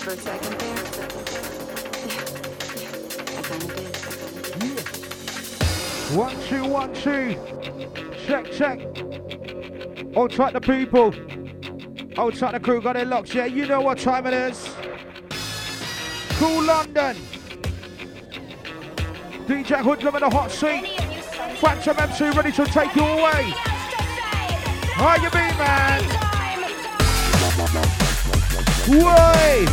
For a second there. Yeah. I kinda did. Yeah. 1 2 1 2. Check. All track the people. All track the crew got it locked. Yeah, you know what time it is. Cool London. DJ Hoodlum in the hot seat. Phantom MC ready to take you away. How you be, man? Way.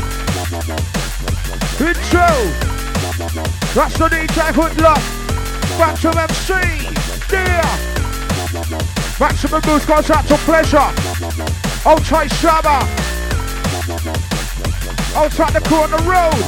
Intro. That's the DJ Hoodlum. Phantom MC. Yeah. Maximum boost goes out to Pleasure. Old Try Shabba. Old Track the crew on the road.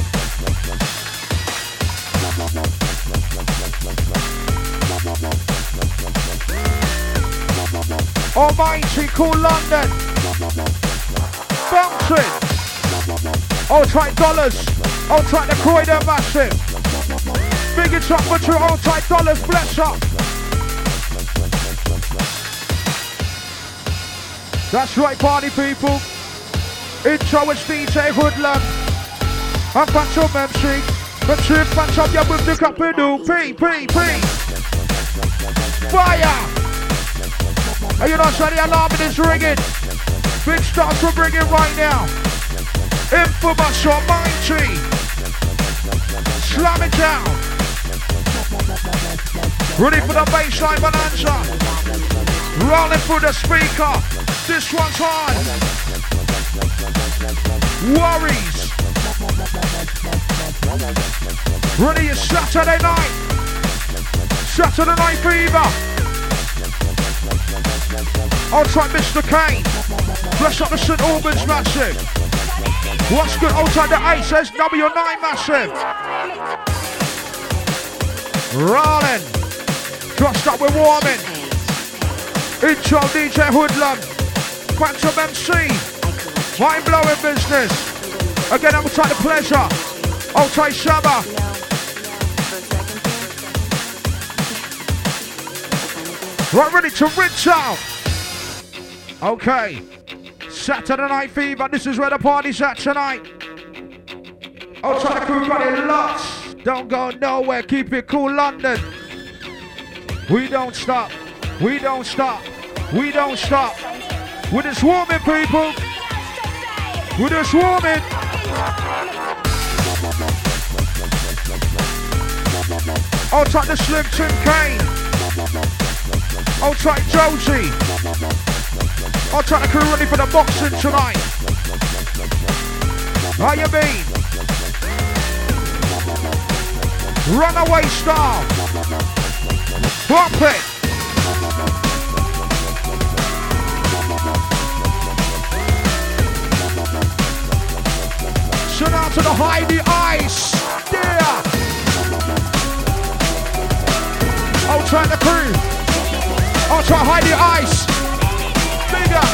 Almighty Cool London. Bouncing. Old Track Dollars. Old Track the crew, they're massive. Big it up for two Old Track Dollars. Bless up. That's right, party people. Intro is DJ Hoodlum. I'm Phantom MC. But if Phantom, you're with the cup and do. P. Fire! Are you not sure the alarm is ringing? Big stars we're bringing right now. Infamous Almighty. Slam it down. Ready for the bassline bonanza. Rolling through the speaker. This one's on. Worries. Ready, it's Saturday night. Saturday Night Fever. I'll try Mr. Kane. Bless up the St. Albans massive. What's good? I'll try the Ace SW9 massive. Rolling. Trust up, we're warming. Intro DJ Hoodlum. Phantom MC. Mind blowing business. Again, I'm trying to Pleasure. I'll try Shabba. Right, ready to rinse out. Okay. Saturday Night Fever. This is where the party's at tonight. I'll try to crew got it lots. Don't go nowhere. Keep it cool, London. We don't stop. We don't stop. We don't stop. We're just warming, people. We're just warming. I'll try the Slim Tim Kane. I'll try Josie. I'll try the crew ready for the boxing tonight. How you been? Runaway Star. Pump it. Shout out to the Heidi Ice. Yeah. I'll try the crew. I'll try Heidi Ice. Bigger.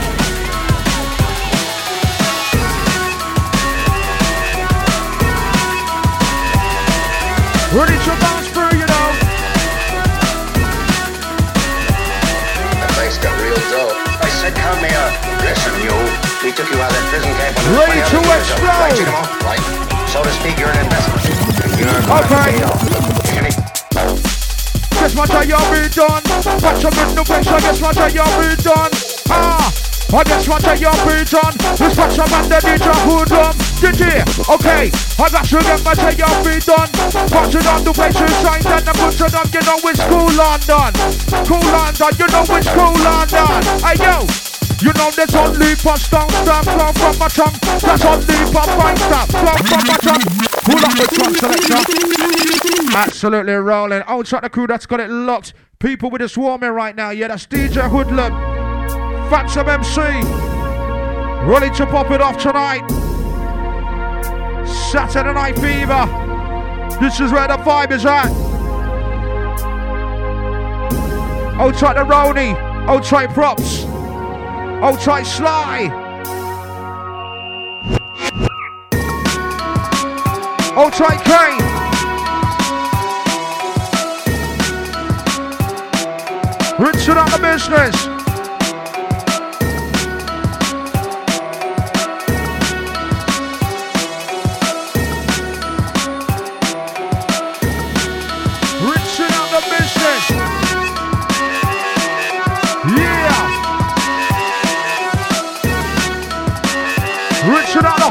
Ready to bounce through, you know. The place got real dull. I said, come here. Listen, you. We took you out of that prison camp on the Ready to explode. Right, you know, right. So to speak, you're an investment. And you're going to pay off. Guess what I y'all be done? Watch up in the place, I guess what I y'all be done? I guess what I y'all be done? This watch up and the DJ Hoodlum. DJ, okay, I got to get what I y'all be done. Watch it on the place, you shine and the put it on, you know it's cool London. Cool London, you know it's cool London. Hey yo, you know there's only for stone stamp, flow from my tongue. There's only for fine stamp, flow from my tongue. Pull up the truck selector. Absolutely rolling. I'll track the crew that's got it locked. People with us warming right now. Yeah, that's DJ Hoodlum. Phantom MC. Ready to pop it off tonight. Saturday Night Fever. This is where the vibe is at. I'll track the Roni. I'll try Props. I'll try Sly. I'll try Kane. Rinsing out the business.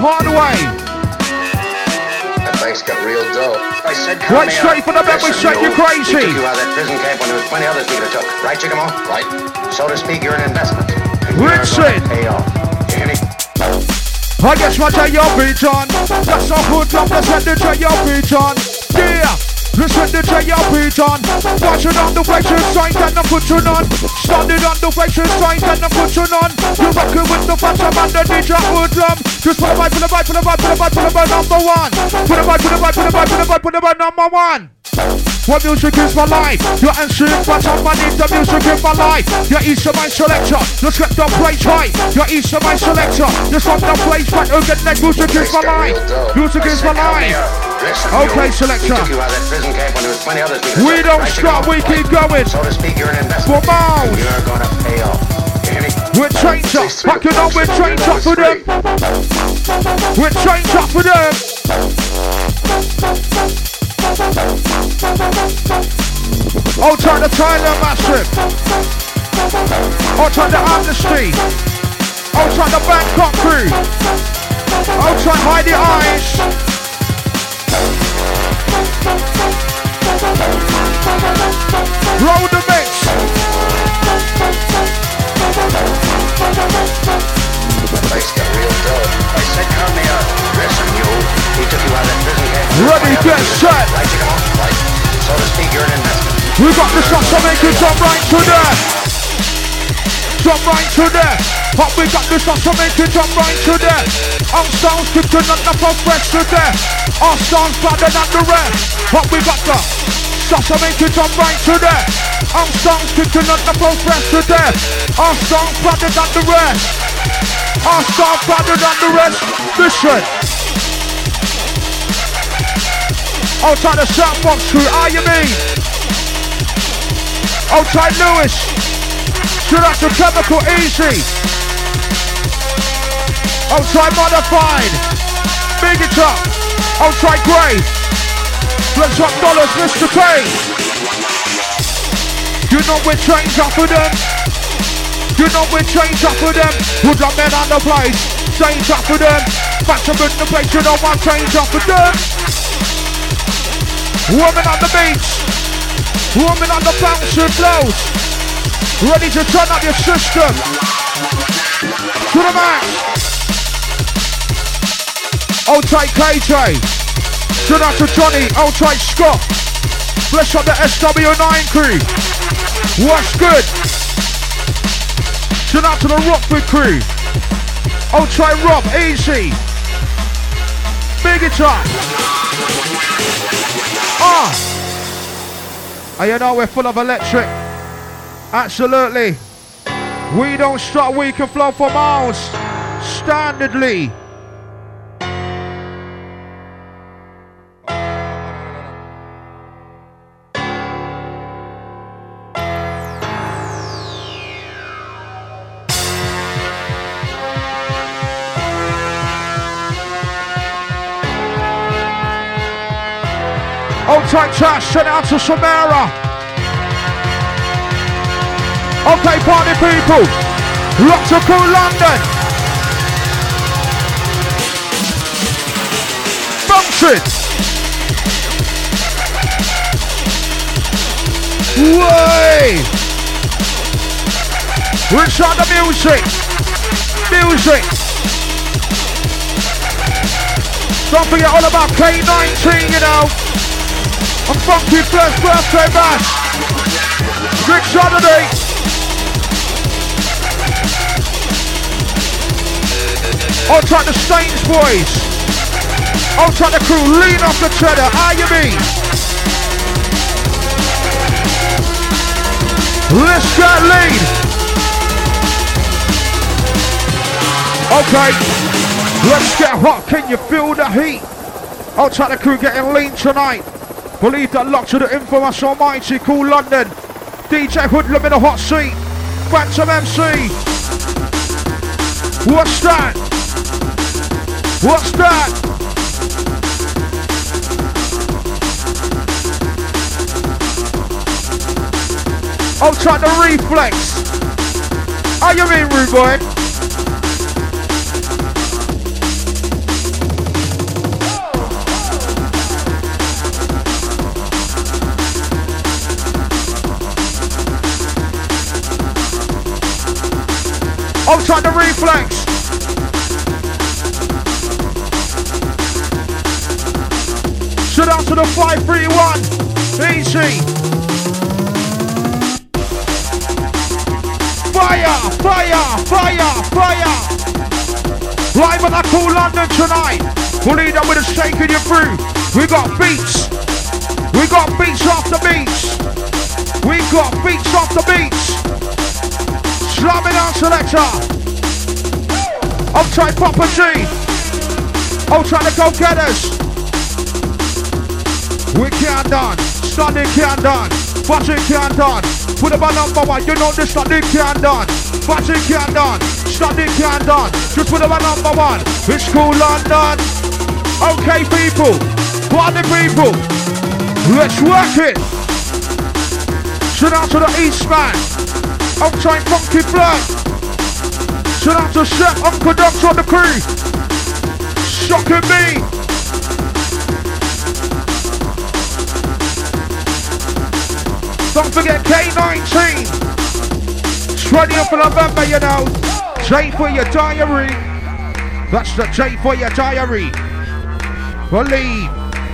hard way. The banks got real dough. I said, come Right here. straight for the bed, we Listen, shut you We crazy. took you out of that prison camp when there was plenty others we could have took. Right, Chickamore? Right. So to speak, you're an investment. And you're Richard. gonna pay off. You hear me? I guess what your beat on. That's a hood love, let's send the your beat on. Yeah, let's send the your beat on. Watching on the way to sight and the putting on. Standing on the way to sight and the putting on. You're rocking with the bottom and the DJ hoodlum. Just put the vibe, put the vibe, put the vibe, put the vibe, put the vibe number one. Put the vibe, put the vibe, put the vibe, put the vibe, put the vibe number one. What music is my life? You're answering what's on my need. The music in my life. You're Easter my selector. Let's get the place right. You're Easter my selector. Just on the place right. Again, that music is my life. Music is my life. Okay, selector. We don't stop, we keep going. So to speak, you're an investment. For miles. You're gonna pay off. You hear me? We're trained up. Fucking on, we're trained up for them. We're trained up for them. I'll try the Tyler Massive. I'll try the Amnesty. I'll try the Bangkok crew. I'll try Hide the Eyes. Roll the mix. The place got real dough. I said, come here. Listen, you. He took you out of that prison camp. Ready, get set. Right, you come on. Right. So to speak, you're an investment. We got the shots to make it jump right to there. Jump right to there. But we got the shots to make it jump right to there. Our sounds kicking on the progress to there. Our sounds better than the rest. But we got the shots to make it jump right to there. Our sounds kicking on the progress to there. Our sounds better than the rest. Our sounds better than the rest. Listen. Outside the soundbox crew, how you mean? Outside Lewis. Should have to Chemical Easy. Outside Modified. Big it up. Outside Grey. Let's up dollars, Mr. K. You know we're trained up with them. You know we're trained up with them. Put our men on the place. Trained up with them. Back to the place, you know I'm trained up with them. Woman on the beach. Woman on the bouncing flows. Ready to turn up your system. To the max. Outside KJ. Shout out to Johnny. Outside Scott. Bless up the SW9 crew. What's good? Shout out to the Rockford crew. Outside Rob. Easy. Big it up. And you know we're full of electric. Absolutely. We don't stop, we can flow for miles. Standardly. Outside chat, send out to Samara. Okay, party people. Lots of cool London. Bouncing. Way. We'll start the music. Music. Don't forget all about K19, you know. And Funky Flesh birthday bash. Big Saturday. Outside the Staines boys. Outside the crew, lean off the cheddar. How you mean? Let's get lean. Okay. Let's get hot. Can you feel the heat? Outside the crew getting lean tonight. Believe that lock to the infamous almighty cool London. DJ Hoodlum in the hot seat. Phantom MC. What's that? What's that? Outside the Reflex. How you mean, rude boy? Outside the reflex. Sit down to the 531. Easy. Fire, fire, fire, fire. Live at the Cool London tonight. We'll lead up with a shaking you through. We got beats. We got beats off the beats. We got beats off the beats. Slam it down, selector. Outside Papa G. Outside the go-getters. We can't done. Standing can't done. Watching can't done. Put up a number one. You know this standing can't done. Watching can't done. Standing can't done. Just put up a number one. It's Cool London. Okay, people. Party people. Let's work it. Shout out to the East Man. Outside Funky Flirt. Shout out to Chef Uncle Ducks on the crew. Shocking me. Don't forget K19. 20th of November, you know. J for your diary. That's the J for your diary. Believe.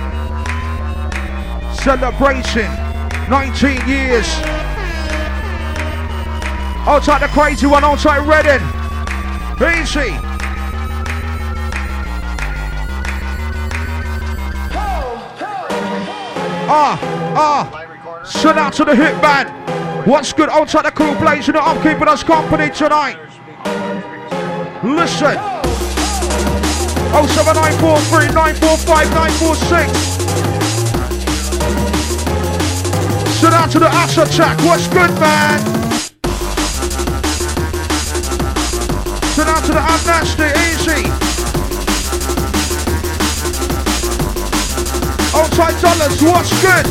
Celebration. 19 years. Outside the crazy one, outside Reading. Easy. Shout out to the hit band. What's good outside the crew blazing it up, keeping us company tonight. Listen. 07943 945 946. Shout out to the Ash Attack. What's good, man? Shout out to the Amnesty. Easy. Outside Dollars. What's good?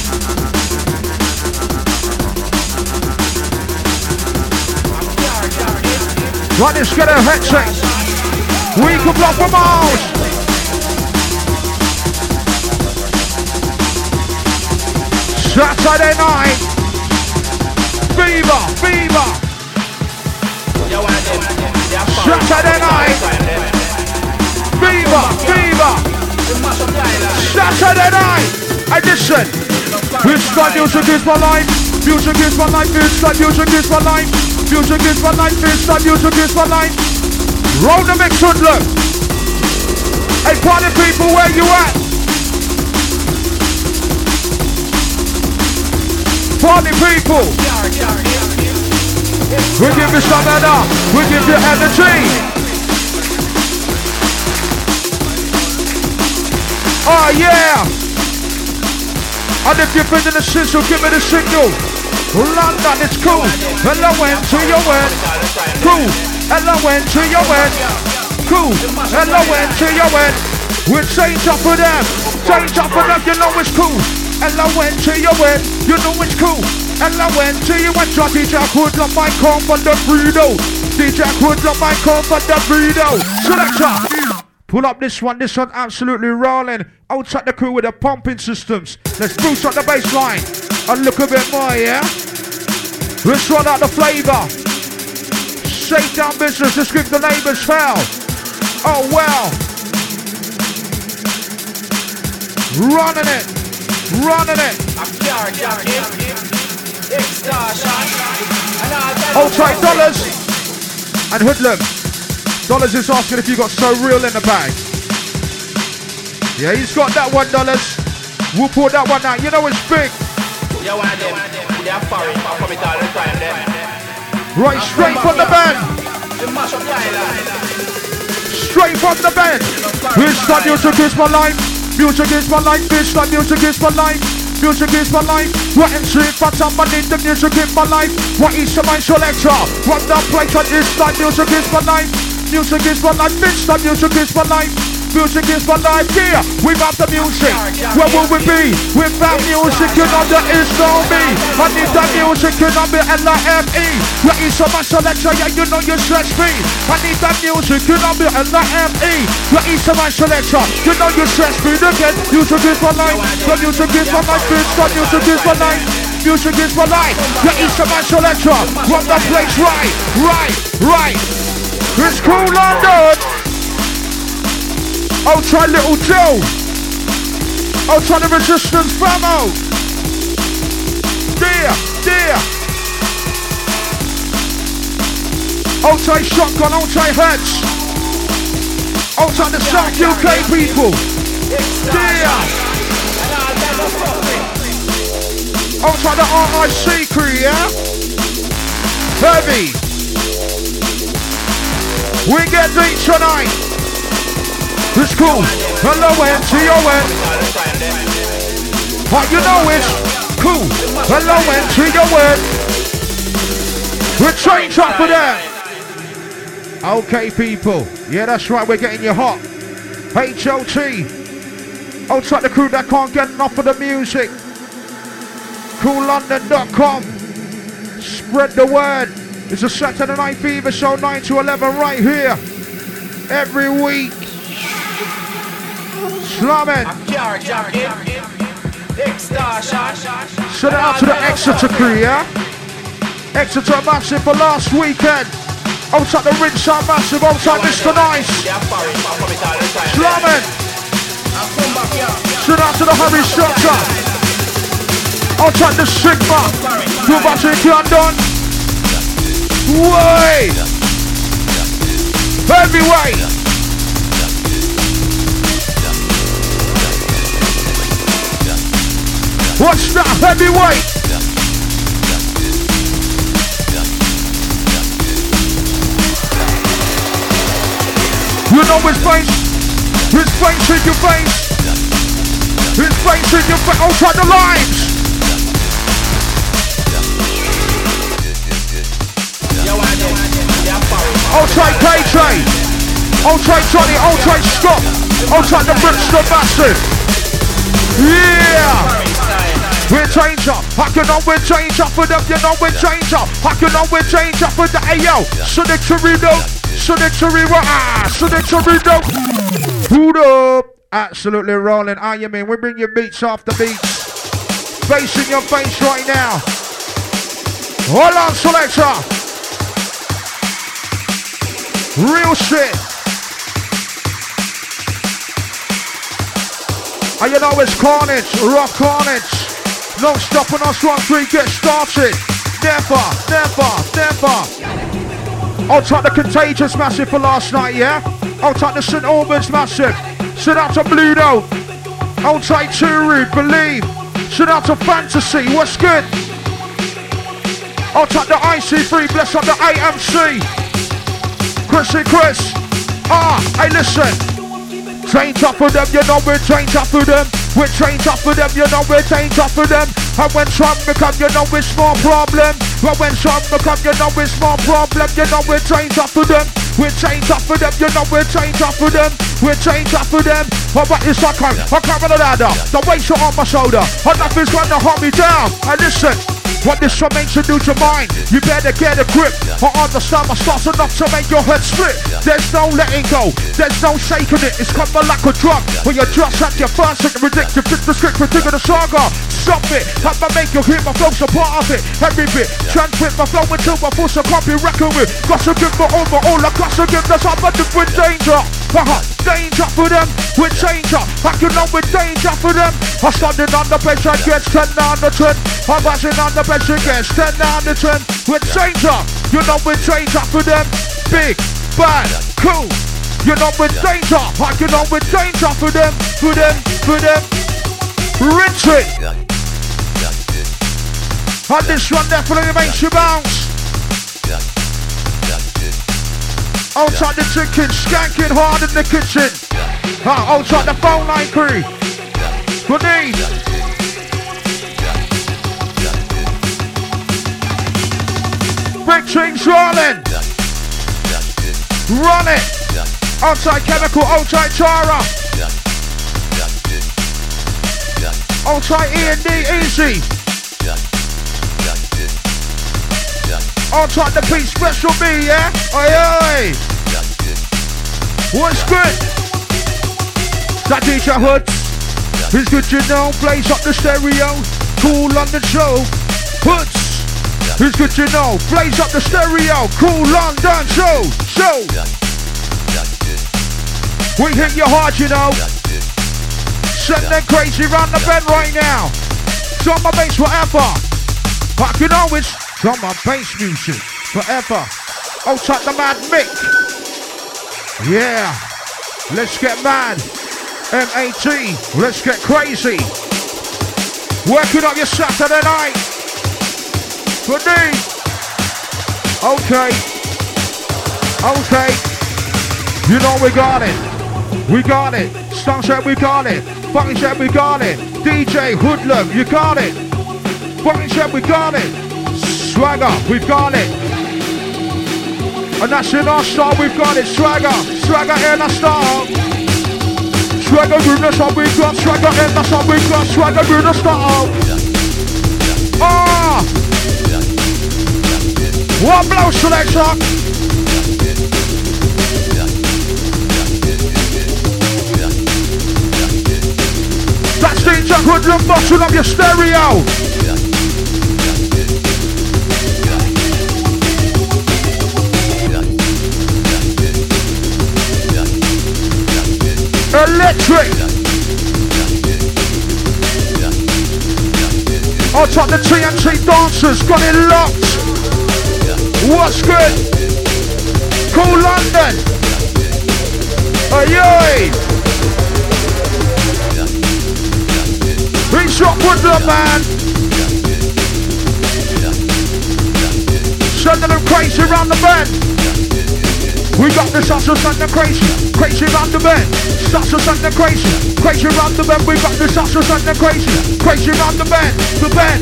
Right, let's get a head check. We can block for miles. Saturday night. Fever, fever. Saturday night. Fever, fever. Saturday night. Edition. It's like music is my life. Music is my life. It's like music is my life. Music is my life. It's like music is my life. Roll the mix and look. Hey, party people, where you at? Party people. We give you some energy. We give you energy. Oh yeah. And if you're feeling the sizzle, give me the signal. London, it's cool. Hello, when to your word. Cool. Hello, when to your word. Cool. Hello, when to your word. We'll change up for them. Change up for them, you know it's cool. Hello, when to your word. You know it's cool. Hello, when to your word. DJ Hoodlum, my call for the burrito. DJ Hoodlum, my call for the burrito. Selector. Pull up this one absolutely rolling. Outside the crew with the pumping systems. Let's boost up the bass line. And look a bit more, yeah? Let's run out the flavour. Shake down business, let's give the neighbours hell. Oh well. Running it. Running it. Outside Dollars and Hoodlum. Dollars is asking if you got So Real in the bag. Yeah, he's got that one, Dollars. We'll pull that one out. You know it's big. Right, straight from the band. Straight from the band. It's like music is my life. Music is my life. It's like music is my life. Music is my life. What in street, but somebody the music in my life. What is my selector? What the place on this like music is my life. Music is my life. It's like music is my life. Music is my life, yeah, without the music, where would we be? Without music, you know there is no me. I need the music, you know me, L-I-M-E. What is so much selection, yeah, you know you stretch me. I need the music, you know me, L-I-M-E. What is so much selection, you know you stretch me. Again, music is my life, the music is my life, bitch, the music is my life. Music is for life. The Easterman selector. Run the place right. It's Cool London. Outside Little Joe. Outside the Resistance Famo. There. Outside Shotgun, outside Heads. Outside the South UK people. There. Outside the RIC crew, yeah? Heavy. We get deep tonight. It's cool. Hello, N-T-O-N. You know it's cool. Hello, N-T-O-N. We're trained up for that. Okay, people. Yeah, that's right. We're getting you hot. H-O-T. Outside the crew that can't get enough of the music. CoolLondon.com. Spread the word. It's a Saturday Night Fever show 9 to 11 right here. Every week. Slamming. Send it out to the Exeter crew, yeah? Exeter massive for last weekend. Outside the Ringside massive, outside Mr. Nice. Slamming. Send out to the Harry Structure. Outside the Sigma. You're about to get done. Way. Heavyweight. What's that? Heavyweight. You know his face. His face in your face. His face in your face. Outside the lines. Outside KJ. Outside Johnny. Outside Scott. Outside the Brixton Massive. Yeah. We're change up. I can know we're change up for them. You know we're change up. I can know we're change up for the AO. So the chorizo. So the chorizo. So the chorizo. Hold up. Absolutely rolling. I mean, we bring your beats off the beats. Bass in your face right now. Hold on, selector. Real shit. And you know it's carnage, rough carnage. No stopping us once we get started. Never. Outside the Contagious massive for last night, yeah? Outside the St. Albans massive. Shout out to Bluto. Outside Turu, Believe. Shout out to Fantasy, what's good? Outside the IC3, bless up the AMC. Chris. Hey listen. Change up for them, you know we're change up for them. We're change up for them, you know we're change up for them. And when Trump become, you know it's more problem. But when Trump become, you know it's more problem. You know we're change up for them. We're change up for them, you know we're change up for them. We're change up for them. But it's like I can't run a ladder. The weight's on my shoulder. And nothing's gonna hold me down. And listen. What this one makes you lose your mind, you better get a grip. I understand my starts enough to make your head split. There's no letting go, there's no shaking it. It's coming like a drug, when you just had your first hit. Ridiculous, fit the script, critique of the saga. Stop it, I'ma make you hear my flow's a part of it. Every bit, transmit my flow until my force a copy record with. Got to give my all I got to give, that's how I'm with danger. Danger for them, with danger. I can know with danger for them. I'm standing on the bench and gets 10 down the 10. I'm buzzing on the bench and gets 10 down the 10. With danger, you know with danger for them. Big, bad, cool. You know with danger, I can know with danger for them. Rinse it. And this one definitely makes you bounce. Outside the chicken, skanking hard in the kitchen. Outside the phone line crew. Good. Big things rolling. Run it. Outside Chemical, outside Chara. Outside E&D Easy. Outside the Beat Special B, yeah? Oi. What's good? That DJ Hoods. It's good, you know. Blaze up the stereo. Cool London show. Hoods. Who's good to know? Blaze up the stereo. Cool London show. We hit you hard, you know. Send them crazy round the bend right now. Drum my bass forever. But you know it's drum my bass music forever. Outside the mad Mick. Yeah. Let's get mad. M-A-T. Let's get crazy. Working up your Saturday night. For me. Okay. You know we got it. We got it. Stung said we got it. Fucking said we got it. DJ Hoodlum, you got it. Fucking said we got it. Swagger, we've got it. And that's in our style, we've got it. Swagger in our style. Swagger in the style, we've got. Swagger in the style, we've got. Swagger in the style. Ah! One blow selection. That's DJ Hoodlum boxing up your stereo. Electric. I'll top the TNT dancers, got it locked. What's good? Cool London. Aye. He's up with them, man. Sending them crazy round the bend. We got the sauce and the crazy round the bend. Sauce and the crazy round the bend. We got the sauce and the crazy round the bend. The bend.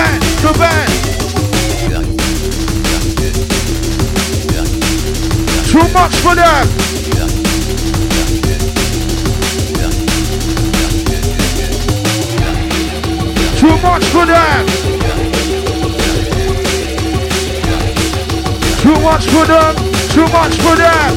Too much for them. Too much for them. Too much for them. Too much for them.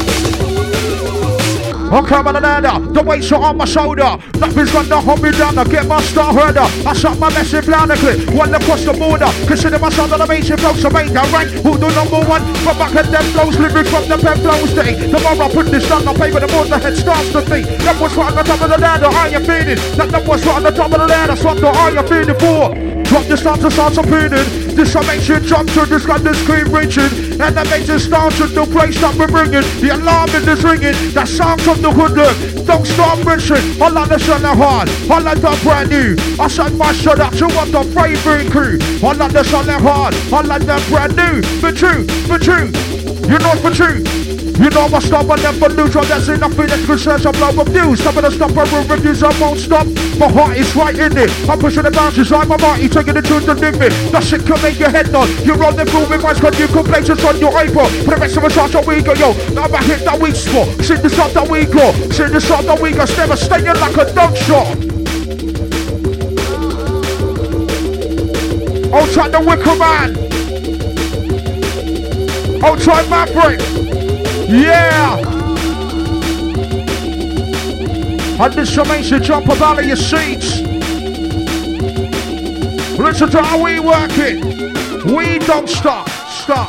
I'm coming ladder, the weights are on my shoulder. Nothing's gonna hold me down, I get my star herder. I shot my message down the clip, one across the border. Consider myself an amazing flow, so make that rank. Who the number one? From back at them flows, lyrics from the pen flows day. Tomorrow I put this on the paper, the more the head starts to think. That was right on the top of the ladder, are you feeling? That was right on the top of the ladder, so are you feeling for? Drop the start to start appealing. This makes you jump to this got the screen reaching. And that makes it start to the place that we're bringing. The alarm is ringing. That sound from the hoodlum. Don't stop mentioning. I like the sun hard. I like the brand new. I send my shot out to what the favorite crew. I like the sun hard. I like the brand new. For true. You know for true. You know I stop and never lose. Oh, there's enough in it to search a blow of views. Some of the stop and reviews, I won't stop. My heart is right in it. I'm pushing the boundaries like my mighty, taking it to the limit. That shit can make your head nod. You're on the floor with my squad, you complaints on your iPod. For the rest of us, that's what we go, yo. Now I hit that weak spot. See the shot that we go. See the shot that we go. Never staying like a dog shot. Outside the Wicker Man. Outside Maverick. Yeah! And this makes you jump up out of your seats. Listen to how we work it. We don't stop. Stop.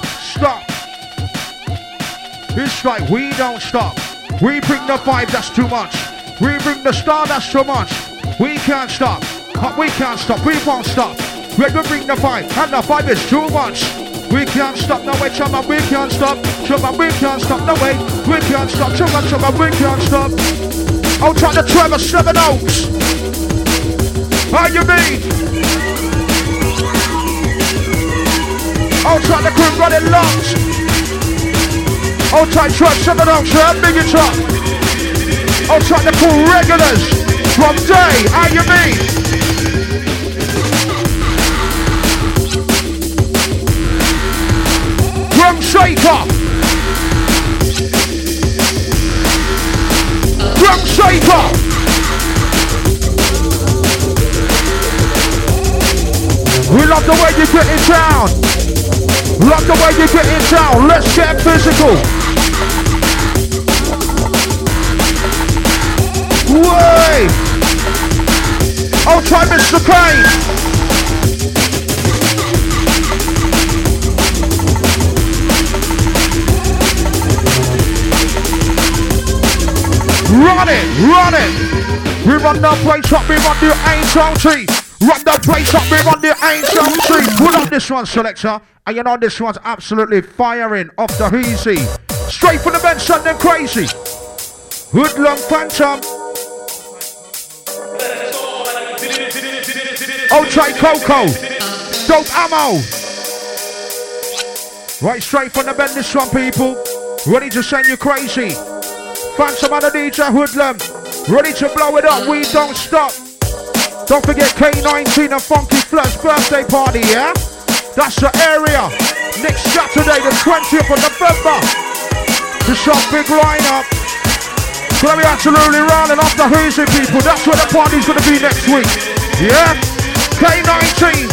It's like we don't stop. We bring the vibe, that's too much. We bring the star, that's too much. We can't stop. But we can't stop. We won't stop. We're gonna bring the vibe, and the vibe is too much. We can't stop, no way, chumma, we can't stop. Chumma, we can't stop, no way. We can't stop, chumma, we can't stop. I'll try the Trevor 7 Oaks. How you mean? I'll try the crew running locked. I'll try Trevor 7 Oaks, yeah, big it up. I'll try the cool regulars. From day, how you mean? Drum shaker. Drum shaker. We love the way you get in town. Love the way you get in town. Let's get physical. Way. I'll try Mr. Kane. Run it, run it. We run the place up, we run the HLT. Run the place up, we run the HLT. Pull up this one, selector. And you know this one's absolutely firing off the easy. Straight from the bench, something crazy. Hoodlum Phantom. Ultra Coco. Dope Ammo. Right straight from the bench, this one, people. Ready to send you crazy. Phantom and the DJ Hoodlum. Ready to blow it up, we don't stop. Don't forget K19 and Funky Flut's birthday party, yeah? That's the area. Next Saturday, the 20th of November. It's a big lineup. Gonna be absolutely rounding off the Hoosie people. That's where the party's gonna be next week. Yeah? K19.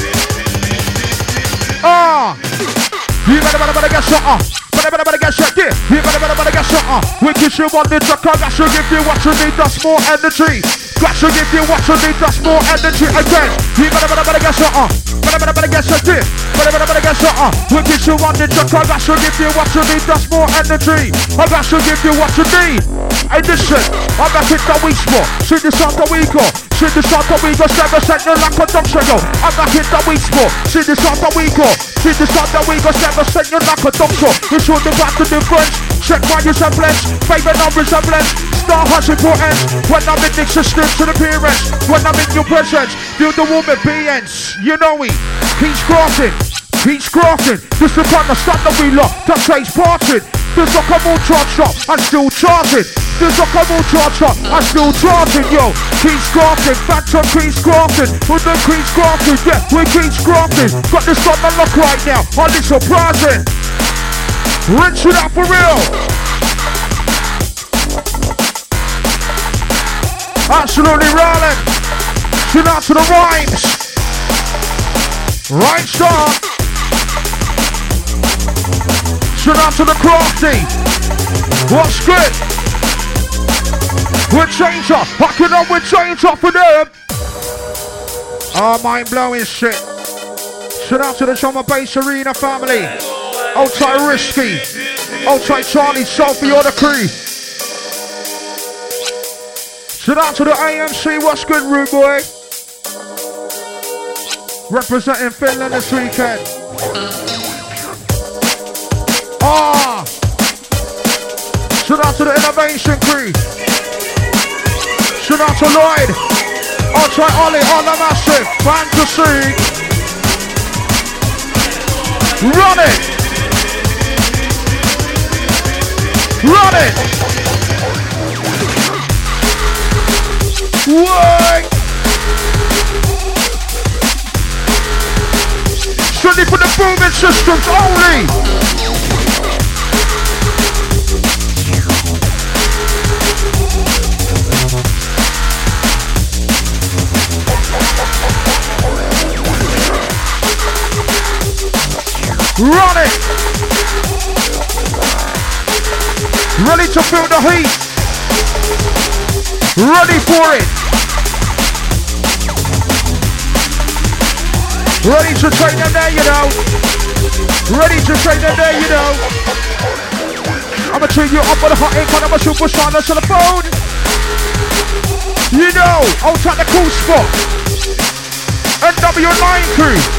You better get something. Better get shot, yeah. You better get something. We kiss you on the trucker. That should give you what you need. That's more energy. That should give you what you need. That's more energy. Again. You better get something. Better get shot, yeah. Better get something. We kiss you on the trucker. That should give you what you need. That's more energy. That should give you what you need. Hey, listen. I'm back in the week spot. See this on the week off. See this on the week off. 7 you like a dog show. I'm back in the week spot. See this on the week off. See this on the week off. 7 you like a dog show. It's all the back to difference. Check my resemblance. Favorite non-resemblance. Star has importance. When I'm in existence to the appearance. When I'm in your presence. Feel the woman beings. You know me. He's crafting. He's crafting. This is kind of stuff that we lock. The trace parted. There's like a more charge up. I'm still charging. There's like a more charge up. I'm still charging, yo. He's crafting. Phantom Crease crafting. With the Crease crafting. Yeah, we're Crease crafting. Got this on the lock right now. On this surprising. Rinse it out for real. Absolutely rolling. Shout out to the rhymes. Right start. Shout out to the crafty. What's good? We're change up. Packing up with change up for them. Oh, mind blowing shit. Shout out to the Summer Base Arena family. Outside Risky. Outside Charlie, Sophie, or the crew. Shout out to the AMC. What's good, rude boy? Representing Finland this weekend. Shout out to the Innovation crew. Shout out to Lloyd. Outside Ollie on the massive. Fantasy. Run it. Run it! What? Strictly for the booming systems only! Run it! Ready to feel the heat. Ready for it. Ready to train them there, you know. Ready to train them there, you know. I'ma treat you up with a hot ink and I'm a superstar that's on the phone. You know, I'll take the cool spot. NW9 crew.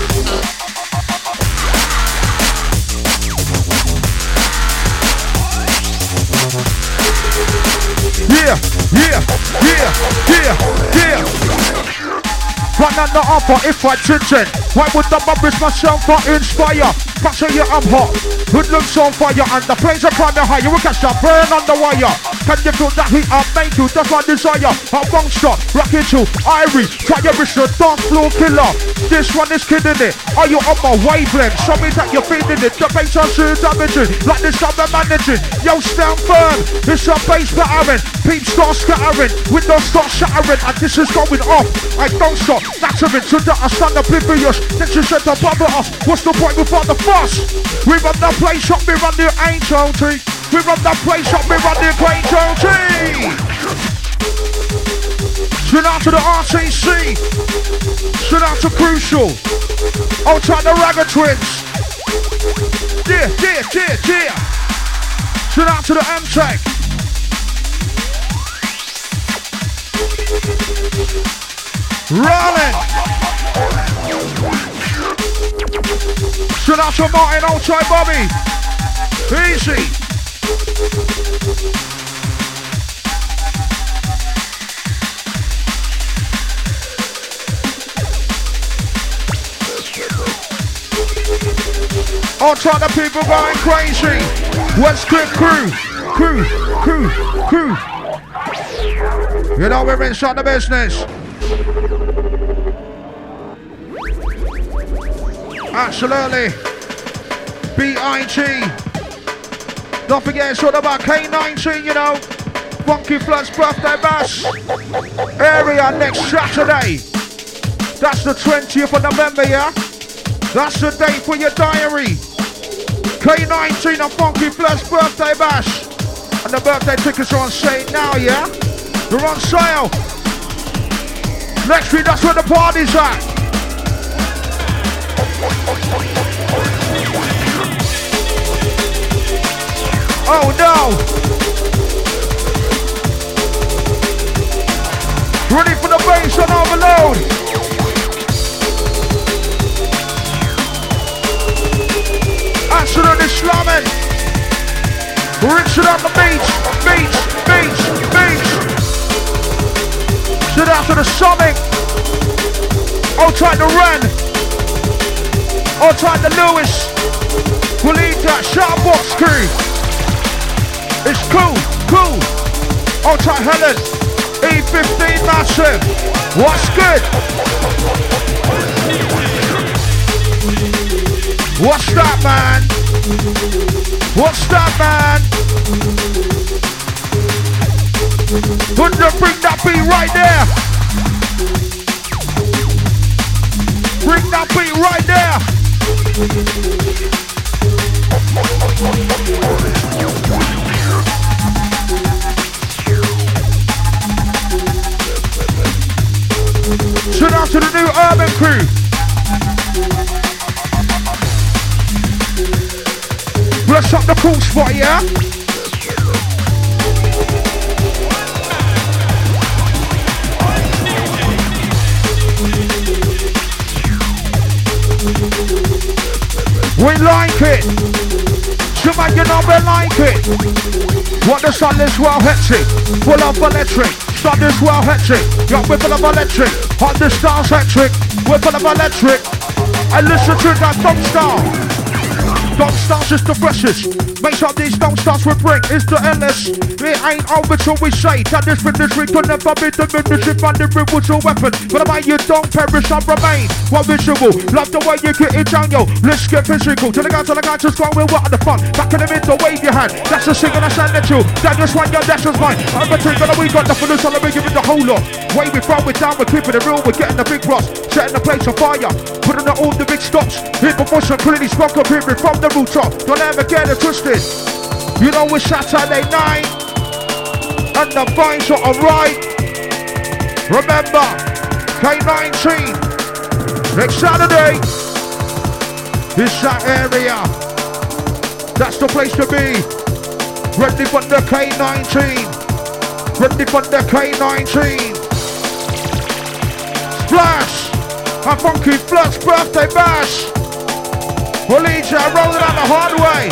Yeah. Run on the offer if I tinted. Why would the rubbish myself or inspire? Picture you, I'm hot. Hoodlums on fire and the place upon the high. You will catch the burn on the wire. Can you feel that heat? I'll make you, that's my desire. A wrong shot, rock into Irie. Try your wrist, dance floor killer. This one is kidding it. Are you on my wavelength? Show me that you're feeling it. The bass on so damaging. Like this I'm managing. Yo, stand firm. It's a bass battering. Peeps start scattering. Windows start shattering. And this is going off. I don't stop. Nattering so that I stand oblivious. This is set to bubble us. What's the point without the fuss? We run the place up, we run the HLT. We run the place up, we run the HLT. Shout out to the RTC. Shout out to Crucial. Outside the Ragga Twins. Yeah. Shout out to the M-Tech. Rolling. Shout out to Martin, old try Bobby. Easy. I'll try the people going crazy. West Cliff crew. You know we're inside the business. Absolutely. B.I.G. Don't forget it's all about K19, you know. Funky Floods birthday bash. Area next Saturday. That's the 20th of November, yeah? That's the date for your diary. K19 and Funky Floods birthday bash. And the birthday tickets are on sale now, yeah? They're on sale. Next week, that's where the party's at. Oh no! Ready for the bass on overload. Absolutely slamming. Rinsing on the beach. Sit out to the summit. Outside the Ren. Outside the Lewis. We'll eat that Sharpbox crew. It's cool. Outside Helen. E15 massive. What's good? What's that, man? Wouldn't you bring that beat right there? Bring that beat right there. Shout out to the new Urban crew. Bless up the cool spot, yeah? We like it. Jamaican we like it. What the sun is well hectic. Full of electric. Sun is well hectic. Yeah, we're full of electric. Hot the stars hectic. We're full of electric. And listen to that Don't Star. Don't Star's is the freshest. Make sure these Don't Stars we bring is the endless. It ain't over till we say that this ministry could never be the ministry and the was a weapon. But about you don't perish and remain. What visual? Love the way you get it down, yo. Let's get physical. To the guy, just go we're at the front. Back in the middle, wave your hand. That's the singer, that's the true. That just one, yo, that's just mine. I'm a trick, we got the full so we give it the whole lot. Way we throw it down, we're keeping it real, we're getting the big cross. Setting the place on fire. Putting out all the big stops. Hit the bush and clearly smoke up here from the rooftop. Don't ever get it twisted. You know it's Saturday night and the vibes are alright. Remember, K19 next Saturday. This that area. That's the place to be. Ready for the K19. Ready for the K19. Splash and Funky Floods birthday bash. We'll lead you rolling out the hard way.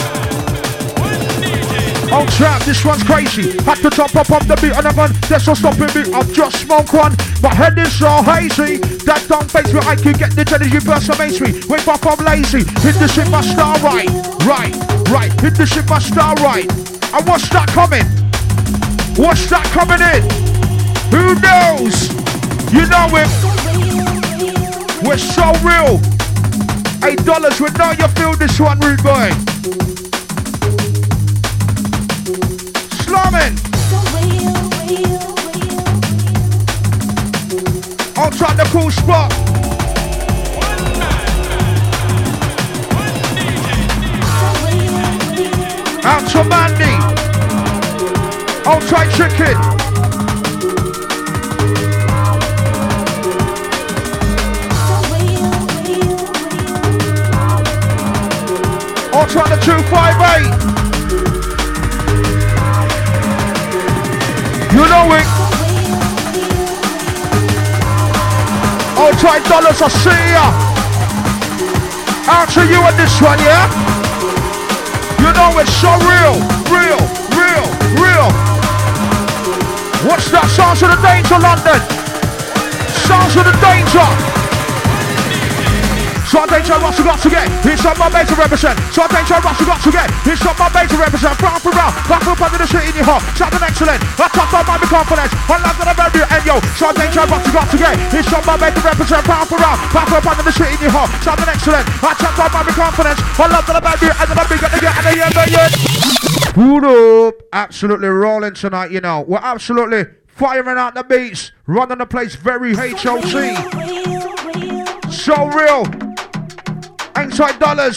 Oh trap, this one's crazy. Had to jump up on the beat on the run. That's not stopping me, I've just smoked one. My head is so hazy. That don't face me, I can get the energy burst amaze me. Wait off, I'm lazy. Hit the ship, my star right. Right. Hit the ship, my star right. And what's that coming? What's that coming in? Who knows? You know it. We're so real. $8, we know you feel this one, rude boy. Slumming. I'll try the cool spot. Out to Mandy. I'll try chicken. I'll try the 258. You know it. Outside dollars, I see ya. Out to you on this one, yeah? You know it's so real, real, real, real. What's that? Sounds of the Danger, London. Sounds of the Danger. So Danger, what you got to get? It's on my base to represent. So Danger, what you got to get? It's on my base to represent. Round for round, back up under the shit in your heart. Shout an excellent. I talk about my confidence. I love that about you and yo. So Danger, what you got to get? It's on my base to represent. Round for round, back up under the shit in your heart. Shout an excellent. I talk about my confidence. I love that about you and then I'm big at the get and the end. Food up. Absolutely rolling tonight, you know. We're absolutely firing out the beats. Running the place very HOT. So real. Inside dollars.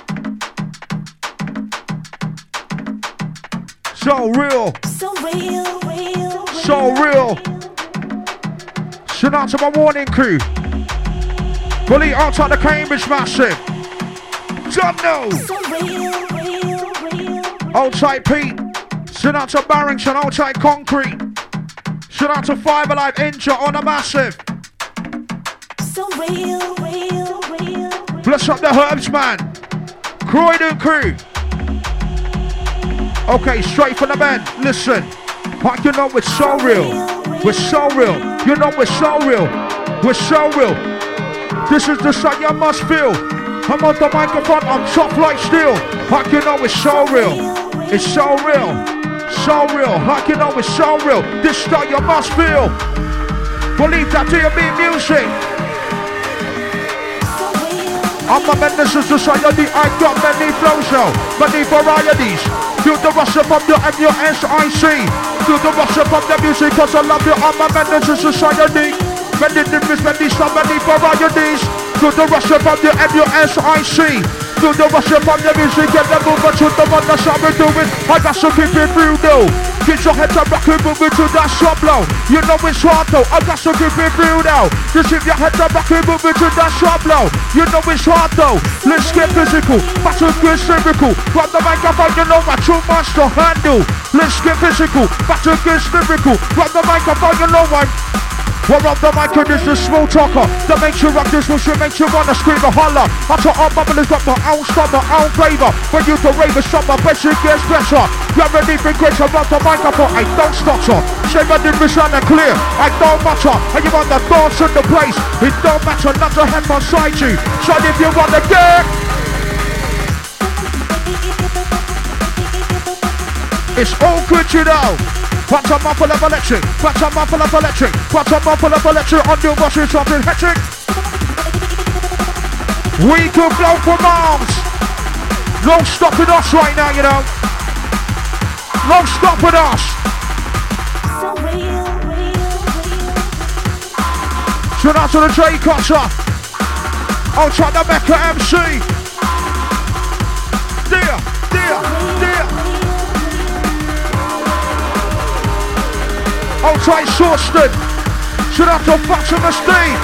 So real. So real, real. So real. Shout out to my warning crew. Bully outside the Cambridge Massive. John no. So real, real, real. Outside Pete. Shout out to Barrington, outside Concrete. Shout out to Five Alive Inja on the Massive. So real, real, real. Bless up the Herbs, man. Croydon crew. Okay, straight from the bend. Listen. Like you know we're so real. We're so real. You know we're so real. We're so real. This is the shot you must feel. I'm on the microphone, I'm tough like steel. Like you know it's so real. It's so real. So real. Like you know it's so real. This shot you must feel. Believe that to your beat music. I'm a menace to society, I got many flows now, many varieties. Feel the rush up of your MUSIC. Feel the rush up of the music, cause I love you. I'm a menace to society. Many different, so many varieties. Feel the rush up of your MUSIC. Feel the rush up of the music, get the movement to the one that's how we do it. I got to keep it real though. Get your head up, rock and move it to that shop low. You know it's hard though, I got to keep it real now. Just keep your head up, rock and move it to that shop low. You know it's hard though, let's get physical. Battle good lyrical, grab the microphone, you know my too much to handle. Let's get physical, battle good lyrical. Grab the microphone, you know what. We're on the mic and this is small talker that makes you rock this bullshit, makes you wanna scream or holler. I thought our bubble has got my own style, my own flavour. When you to rave a shot, my best it gets better. Grab anything great, I'm on the microphone, I don't stutter. Say my difference sound and clear, I don't matter. And you want the dance in the place, it don't matter, not to have beside you. So if you wanna get, it's all good, you know. Watch a muffle of electric, watch a muffle of electric, watch a muffle of electric on your washing something hectic. We could blow from arms. No stopping us right now, you know. No stopping us. So real, real, real. Shout out to the J Cutter. Outside the Mecca MC. Dear, dear, dear. Outside Sawston. Shout out to Fatima Steve.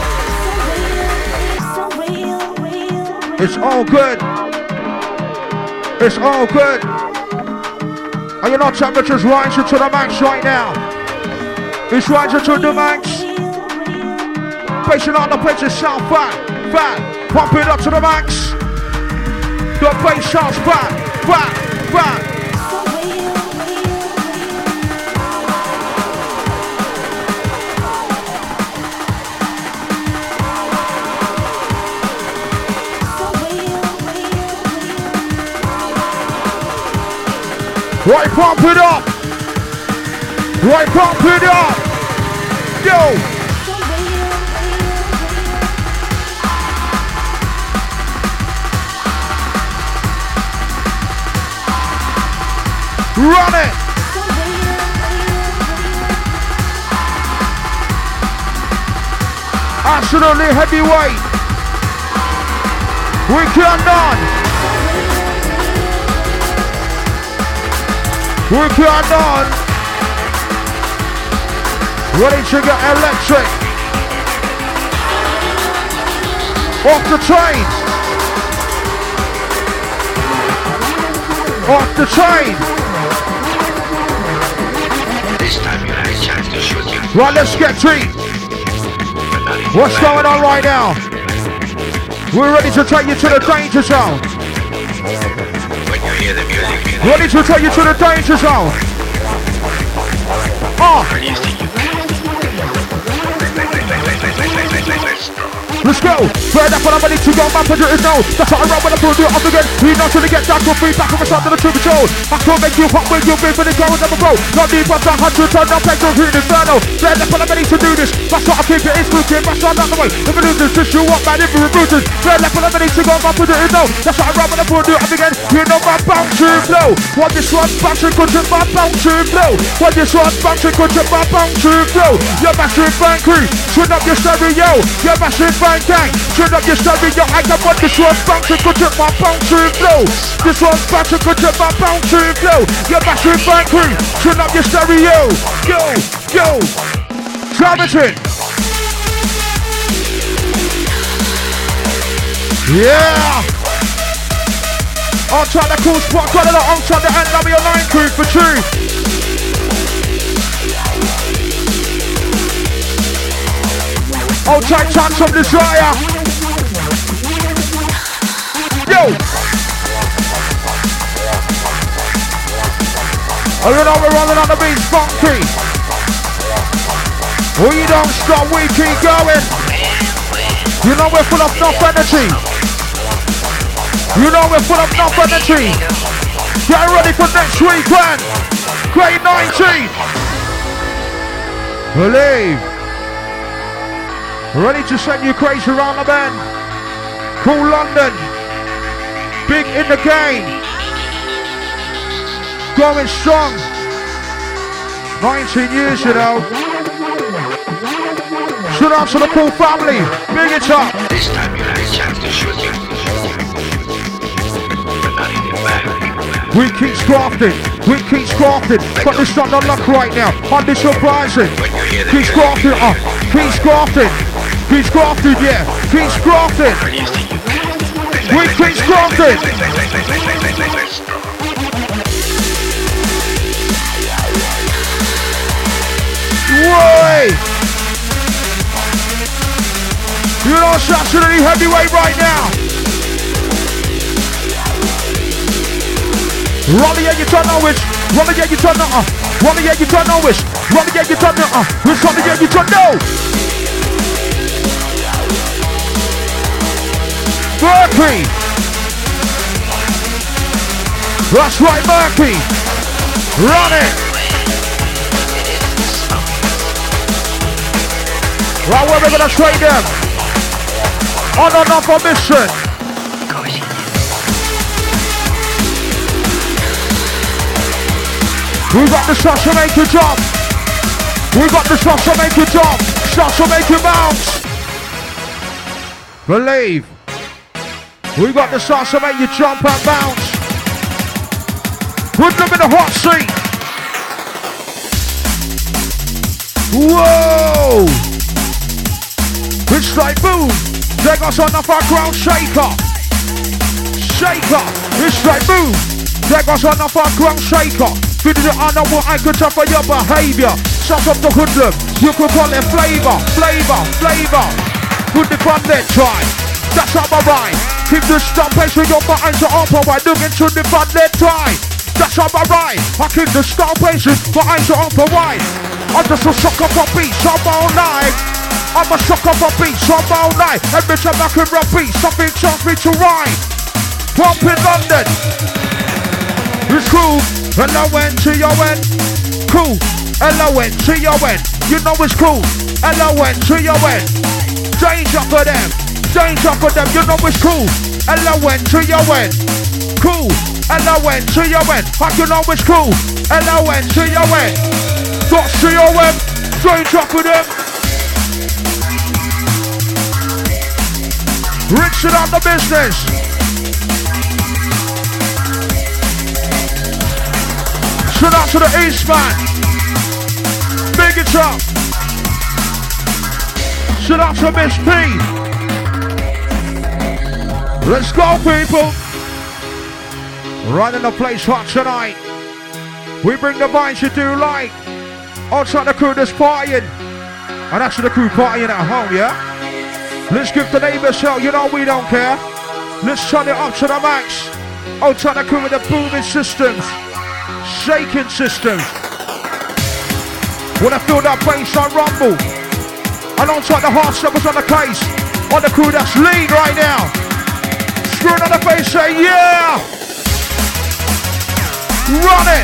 It's all good. It's all good. And you know temperature's rising to the max right now. It's rising to the max. Basing on the place is sound fat. Pump it up to the max. The bass sounds fat. Right, pump it up. Right, pump it up. Yo. Run it. Absolutely heavyweight. Weekend on. Weekend on. Ready to get electric. Off the train. Off the train. This time you have a chance to shoot you. Right, let's get to it. What's going on right now? We're ready to take you to the danger zone. When you hear the music, Ready to take you to the danger zone. Let's go. Where that for nobody to go, my pleasure is no. That's what I run when I pull you up again. We not to get down to free back from the start to the true control. I can make you hot when you big for the go and never grow. Not deep but I had to turn up like you're in inferno. Where that for nobody to do this. That's what I keep it exclusive. That's what I'm out the way. If you lose this, just you up, man, if you remove this. Where that for nobody to go, my pleasure is no. That's what I run when I pull you up again. You know my bouncing flow. What this one bouncing could trip my bouncing flow. What this one bouncing could trip my bouncing flow. You're massive fan crew. Turn up your stereo. You're massive fan gang. Turn up your stereo. I can want this one bouncing could trip my bouncing flow. This one bouncing could trip my bouncing flow. You're massive fan crew. Turn up your stereo. Yo, yo. Traverton. Yeah. On top the cool spot, got it on top the NW9 crew for two. Old tight touch from Desire. Yo. Oh, you know we're running on the beat, funky. We don't stop, we keep going. You know we're full of enough energy. You know we're full of enough energy. Get ready for next weekend. Grade 19. Believe. Ready to send you crazy around the bend. Cool London. Big in the game. Going strong. 19 years, you know. Shout out to the Cool family. Big it up. This time you had a chance to shoot him. But not in the back. We keep crafting. We keep crafting. But this not on luck right now. On this surprising. Keep crafting. Keep crafting. Keep crafting, yeah. Keep crafting. We keep crafting. Wait. You know it's absolutely heavyweight right now. Rolly, yeah, you turn on which. Rolly, yeah, you turn on. Rolly, yeah, you turn on which. Rolly, yeah, you turn on. Which Rolly, yeah, you turn no. Murphy. That's right, Murphy. Run it. Right, where we're gonna trade them. On another mission. We got the shots to make you jump. We got the shots to make you jump. Shots to make you bounce. Believe. We got the shots to make you jump and bounce. Put them in the hot seat. Whoa. It's like boom. Take us on the ground shaker. Shaker. It's like boom. Take us on the ground shaker. Feeding it on what I could tell for your behavior. Shut up the hoodlum. You could call it flavor. Flavor. Flavor. Put the fun let try. That's how I rhyme. Keep the stop place with your buttons are open by looking to the fun let try. That's how I rhyme. I keep the stop places for eyes are open wide. I'm just a sucker for beats, I'm all night. I'm a sucker for beats, I'm all night. Every time I can rap beats, something tells me to rhyme. Pump in London. It's cool. L-O-N to your N. Cool. L-O-N to your N. You know it's cool. L-O-N to your N. Danger for them. Danger for them. You know it's cool. L-O-N to your N. Cool. L-O-N to your N. How you know it's cool? L-O-N to your N. Got to your N. Danger for them. Richard on the business. Shout out to the East man. Big it up. Shout out to Miss P. Let's go, people. Running the place hot tonight. We bring the vibes you do like. Outside the crew that's partying. And that's the crew partying at home, yeah? Let's give the neighbors hell, you know we don't care. Let's turn it up to the max. Oh, turn the crew with the booming systems, shaking systems. Wanna feel that bassline rumble? I don't take the hard steppers on the case. On the crew that's lean right now. Screwing on the face, say yeah! Run it!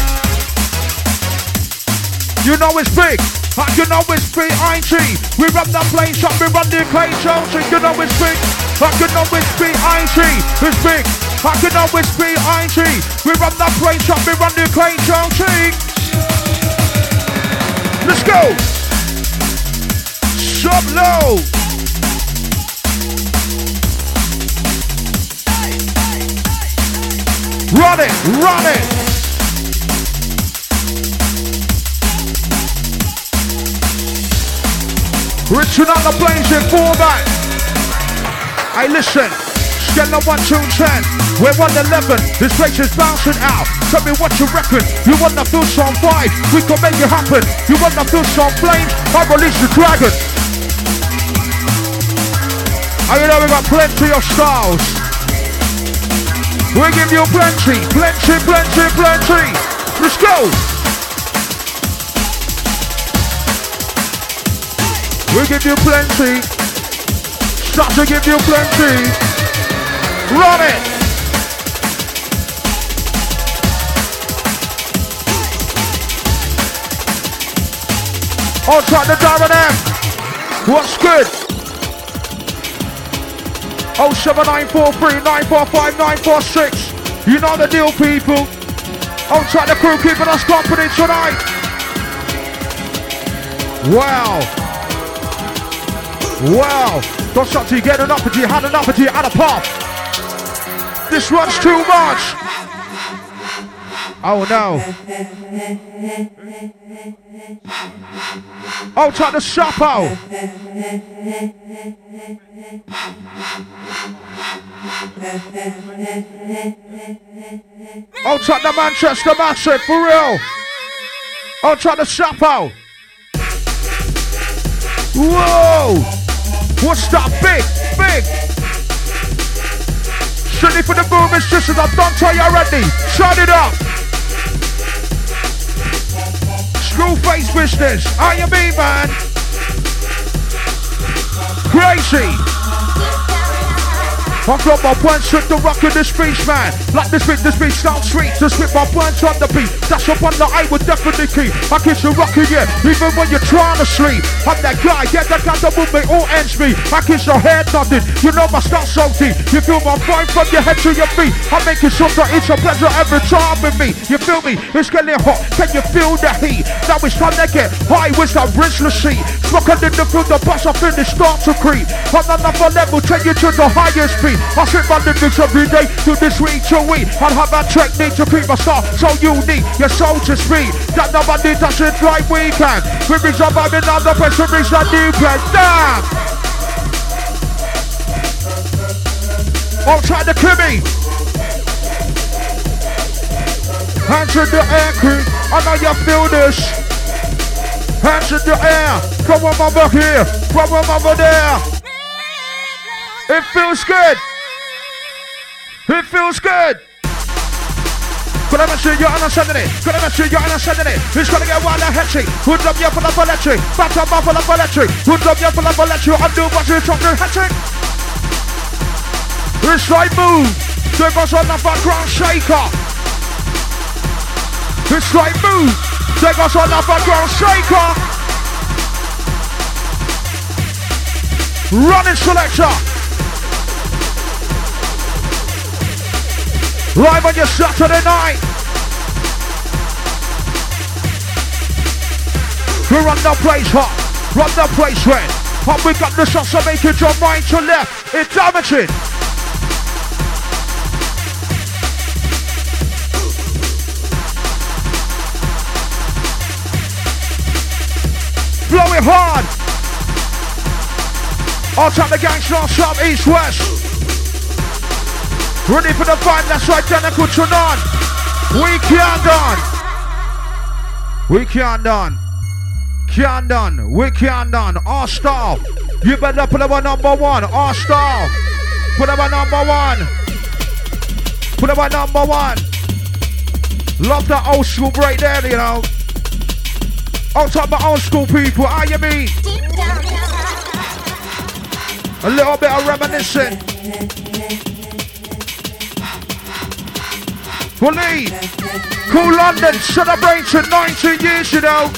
You know it's big. You know it's big, ain't she? We run the place up, we run the clay Chelsea. You know it's big. You know it's big, ain't she? It's big. You know it's big, ain't she? We run the place up, we run the clay Chelsea. Let's go. Sub low. Run it, run it. Richard on the planes in format. Hey, listen. Scale 1, 2, 10. We're 111. This place is bouncing out. Tell me what you reckon. You want the feel song 5? We can make it happen. You want the feel song flames? I release the dragon. And you know we got plenty of styles. We give you plenty, plenty, plenty, plenty. Let's go. We give you plenty. Start to give you plenty. Run it. On track the Darren M. What's good? 07943 945 946. You know the deal, people. On track the crew keeping us company tonight. Wow. Wow. Don't stop till you get enough until you had enough until you had a pop. This one's too much. Oh no. Oh, try the Chapo. Oh, try the Manchester Massive, for real. Oh, try the Chapo. Whoa. What's that? Big, big. Strictly for the booming sisters, I've done to you already. Shut it up. Screw face business. How you mean, man? Crazy. I've got my points with the rock in the speech, man. Like this beat sounds sweet. To spit my points on the beat. That's up on the I would definitely keep. I kiss you rocking, yeah, even when you're trying to sleep. I'm that guy, yeah, that guy that will make all ends meet. I kiss your head nothing, you know my style salty. You feel my vibe from your head to your feet. I make it so that it's a pleasure every time with me. You feel me? It's getting hot, can you feel the heat? Now it's time to get high with that wrist sheet. Smoking in the field, the bus I feel it start to creep. On another level, take you to the highest speed. I spit my lyrics every day, do this week to week. I have a technique to keep my style so unique. Your soul to speed, that nobody does it like we can. We reach our vibe in other place, we reach that new place. Damn! Oh, try the Kimmy. Hands in the air, crew. I know you feel this. Hands in the air. Come on over here, come on over there. It feels good. It feels good. Gonna make sure you're understanding it. Gonna make sure you're understanding it. It's gonna get wild and hectic. Hood up you full of electric. Back up full of electric. Hood up you full of electric. I do what you're talking hectic. It's like move. There goes on the background shaker. It's like move. There goes on the background shaker. Running selector. Live on your Saturday night. We run the place hot, run the place red. Hot, we got the shots to make it from right to left. It's damaging. Blow it hard. I'll tap the gang, north, south, east, west. Ready for the fight, that's right, identical to none. We can't done. We can't done. Can't done. We can't done. Our style. You better put up a number one. R-Star. Put up a number one. Put up a number one. Love that old school break there, you know. I'll talk about old school people. How you mean? A little bit of reminiscing. Believe. Cool London celebrating 19 years, you know.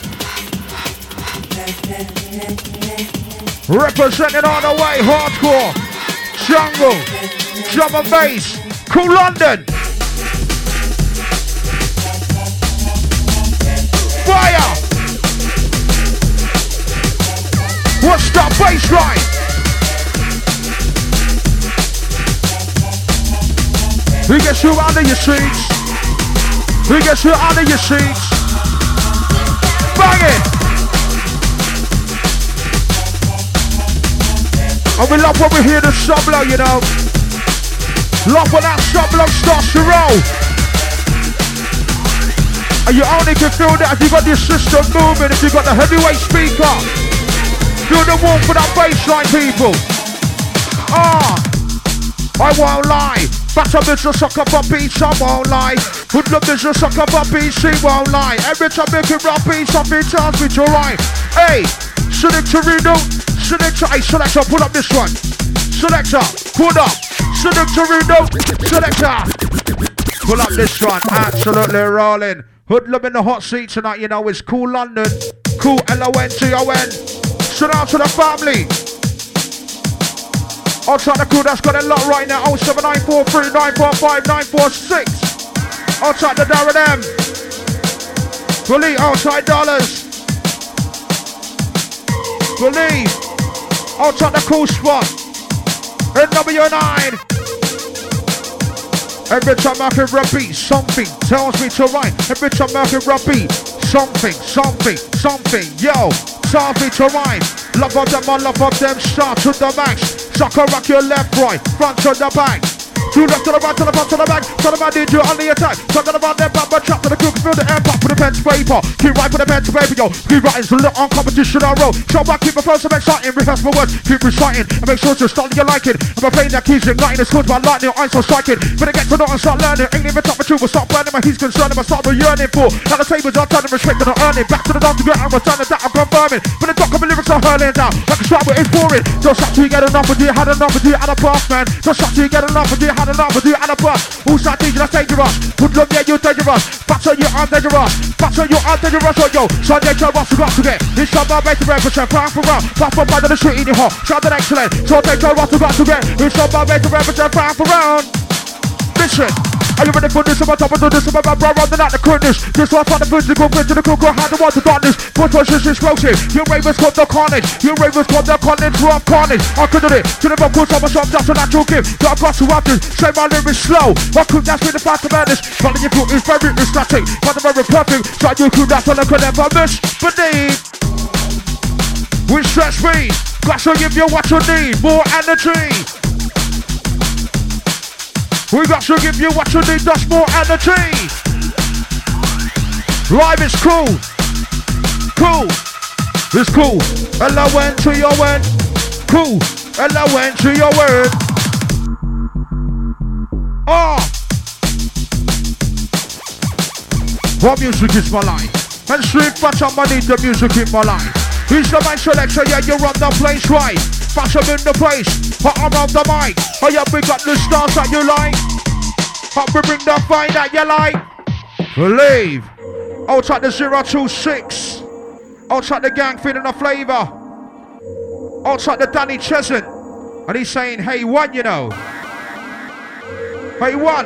Representing all the way, hardcore, jungle, drum and bass. Cool London. Fire. What's that bass line? Who gets you out of your seats? Who gets you out of your seats? Bang it! And we love when we hear the sub-low, you know. Love when that sub-low starts to roll. And you only can feel that if you got the system moving, if you got the heavyweight speaker. Feel the warmth for that bass line, people. I won't lie. Batter business sucker for beats, I won't lie. Hoodlum business sucker for beats, he won't lie. Every time make it rap beats, something tells me to rhyme. Hey, selector, hey, selector, pull up this one. Selector, pull up. Selector, selector. Pull up this one, absolutely rolling. Hoodlum in the hot seat tonight, you know, it's Cool London. Cool L-O-N-T-O-N. Shout out to the family. Outside the crew that's got it locked right now. 07943945946. Outside the Darren M. Believe outside dollars. Believe outside the cool spot. NW9. Every time I hear a beat, something tells me to rhyme. Every time I hear a beat, something, yo, tells me to rhyme. Love of them, I love of them, start to the max. Sucker rock your left, right, front to the back. To left to the right, to the front to the back. Tell them I need you on the attack. Talking about them, but trap to the crew, feel the air pop with the pen to paper. Keep right for the pen to paper, yo. Keep writing, so look on competition I roll. Show back, keep it first, I'm exciting. Rehearse my words, keep reciting. And make sure to start you like it. I'm playing that keys, igniting the swords by lightning, I'm so striking. Better get to know and start learning. Ain't even top of two, we'll start burning. My he's concerned, I start with yearning for. Now the tables are turning, respect and earning. Back to the dance to get and returning, that I'm confirming. But the dock of my lyrics are hurling down. Like a strap with it's pouring. Just stop till you get enough, but you had enough, but you had a pass, man. Just stop till you get enough, but you had enough, but you had a pass. Who's that dangerous, dangerous? Hoodlum, yeah, you're dangerous. Batter, you are dangerous. Batter, you are dangerous, oh yo. Sunday, Joe, what's you got to get? It's some my base to represent, pound for round. Pop up under the street in your heart. Shout out excellent. Sunday, Joe, what's you got to get? It's some my base to represent, pound for round. Listen. Are you ready for this? I'm on top of this, I'm about bro, running out the goodness. This one's on the physical, fit to the cook, go hand the one to darkness. Push is explosive. Your ravens caught the carnage. Your ravens caught the carnage, rough carnage. I could do it. To the vocal, so myself, that's a natural gift. Got got to rappers, say my lyrics slow. I could that's with the fast madness. Following your foot is very static. But the very perfect. So you could that's all I could ever miss. Believe. We stretch me. Got to give you what you need. More energy. We got to give you what you need, that's more energy. Live is cool. Cool. It's cool. L-O-N-T-O-N. Cool. L-O-N-T-O-N. What music is my life? And sleep for somebody, the music in my life. He's the mic selector, yeah, you run the place right. Fashion in the place, I'm on the mic. Oh yeah, we got the stars that you like. Hope we bring the fine that you like. Believe. Outside the 026. Outside the gang feeling the flavour. Outside the Danny Chesant. And he's saying, hey one, you know. Hey one.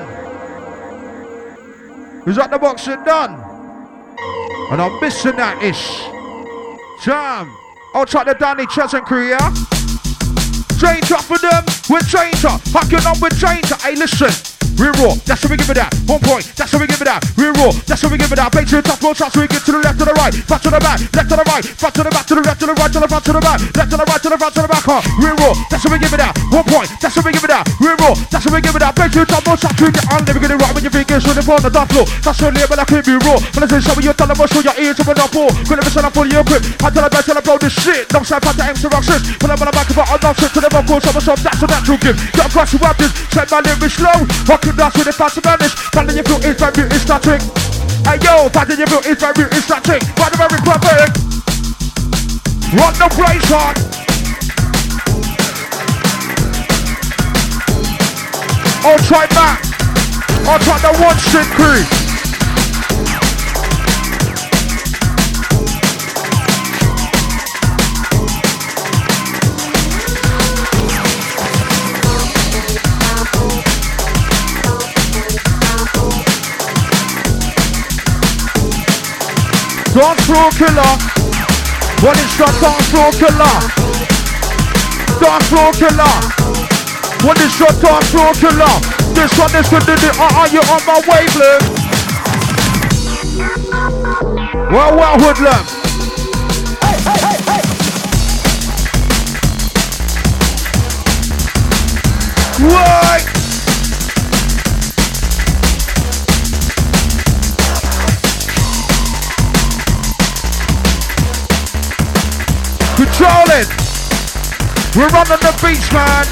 Is that the boxing done? And I'm missing that ish. Jam. Outside the Danny Chesant crew, yeah? Danger for them, we're danger. Hacking up with danger. Hey, listen. We're raw, that's how we give it that. 1 point, that's how we give it that. We're raw, that's how we give it that. Play to the top, roll shots, we get to the left to the right. Back to the back, left to the right. Back to the back, to the left, to the right, to the front, to the back. Left to the right, to the front, to the back. We're raw, that's how we give it that. 1 point, that's how we give it that. We're raw, that's how we give it that. Play to the top, roll shots, we get on. Never get it right when you think kids with the phone, the dance floor. That's your label, I can't be raw. When I say show me your talent, I'll show your ears to an apple. Couldn't even sell up for your grip. I tell them, I blow this shit. Don't say, I aim to rock shit. When I'm on the back of it, I'm not shit to them, of course, I'm a shop, that's a natural gift. Get across the weapons, set my lyrics slow. Rock and dance with the fast vanish. Finding you feel it's very beautiful, it's that trick. Hey yo, finding you feel it's very beautiful, it's that trick. Find the very perfect. Run the place on. I'll try back. I'll try the one shit crew. Dance floor killer. One is the dance floor killer. Dance floor killer. One is the dance floor killer. This one is the you on my wavelength. Well, hoodlum. Hey, hey, hey, hey. What? Control it. We're running the beach, man.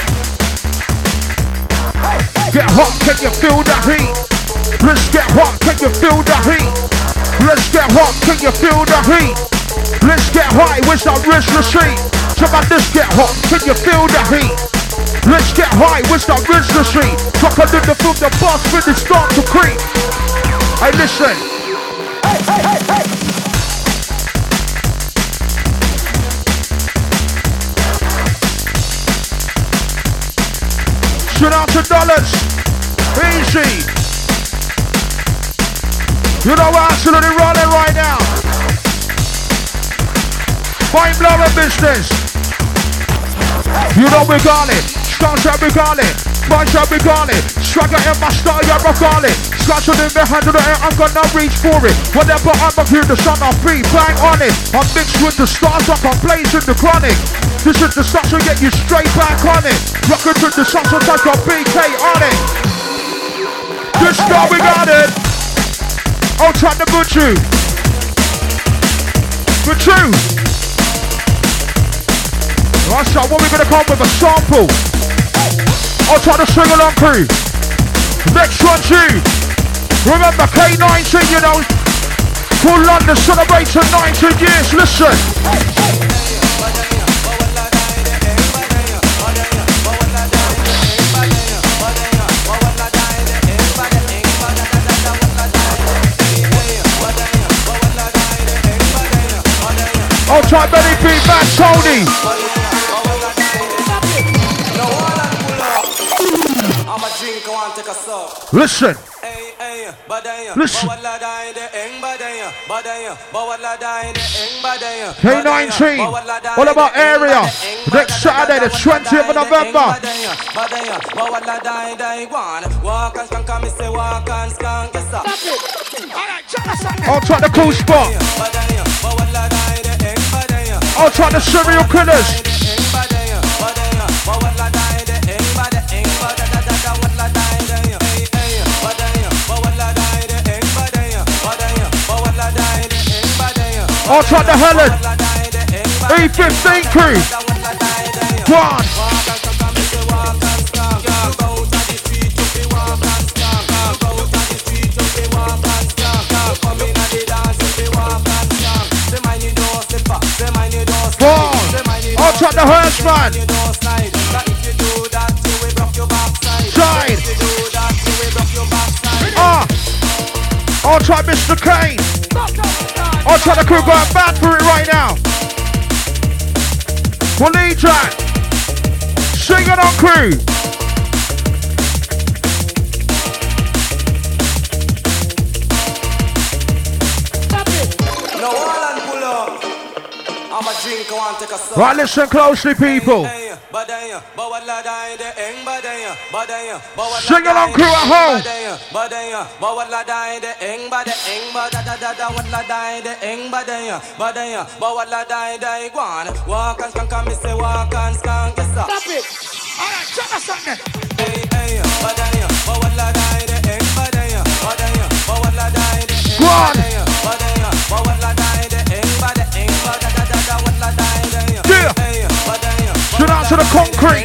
Get hot, can you feel the heat? Let's get hot, can you feel the heat? Let's get hot, can you feel the heat? Let's get high, where's that wrist street? Somebody, let's get hot, can you feel the heat? Let's get high, where's that wrist street? Fucker in the field, the boss when it start to creep. Hey, listen. Hey, hey, hey, hey. Shout out to dollars. Easy. You know we're absolutely rolling right now. Mind blowing business. You know we got it. Stars that we got it. Bunch that we got it. Swagger in my style, yeah, I got it. Scratch it in my hand to the air, I'm gonna reach for it. Whatever I'm up here, the sun I'll be bang on it. I'm mixed with the stars like I'm blazing the chronic. This is the stuff to get you straight back on it. Rockin' to the sun, so like a BK on it. This guy, we got it. I'll try the good you. Good you. Right, so what we gonna come with a sample? I'll try the sing along crew. Next one, G. Remember K19, you know. Full London celebration 19 years. Listen. I'll try Benny B, Matt Tony. Listen. Listen. K19. What about area? Next Saturday, the 20th of November. I'll try the cool spot. I'll try the serial killers. I'll try the Helen. E15 crew. One. I'll try the Hirschman. Side. I'll try Mr. Kane. I'll try the crew going bad for it right now. Waleed track. Sing it on crew. Right, listen closely, people. Sing along, crew at home. Stop it. All right, check us out there. Go on. Yeah. Shout out to the concrete.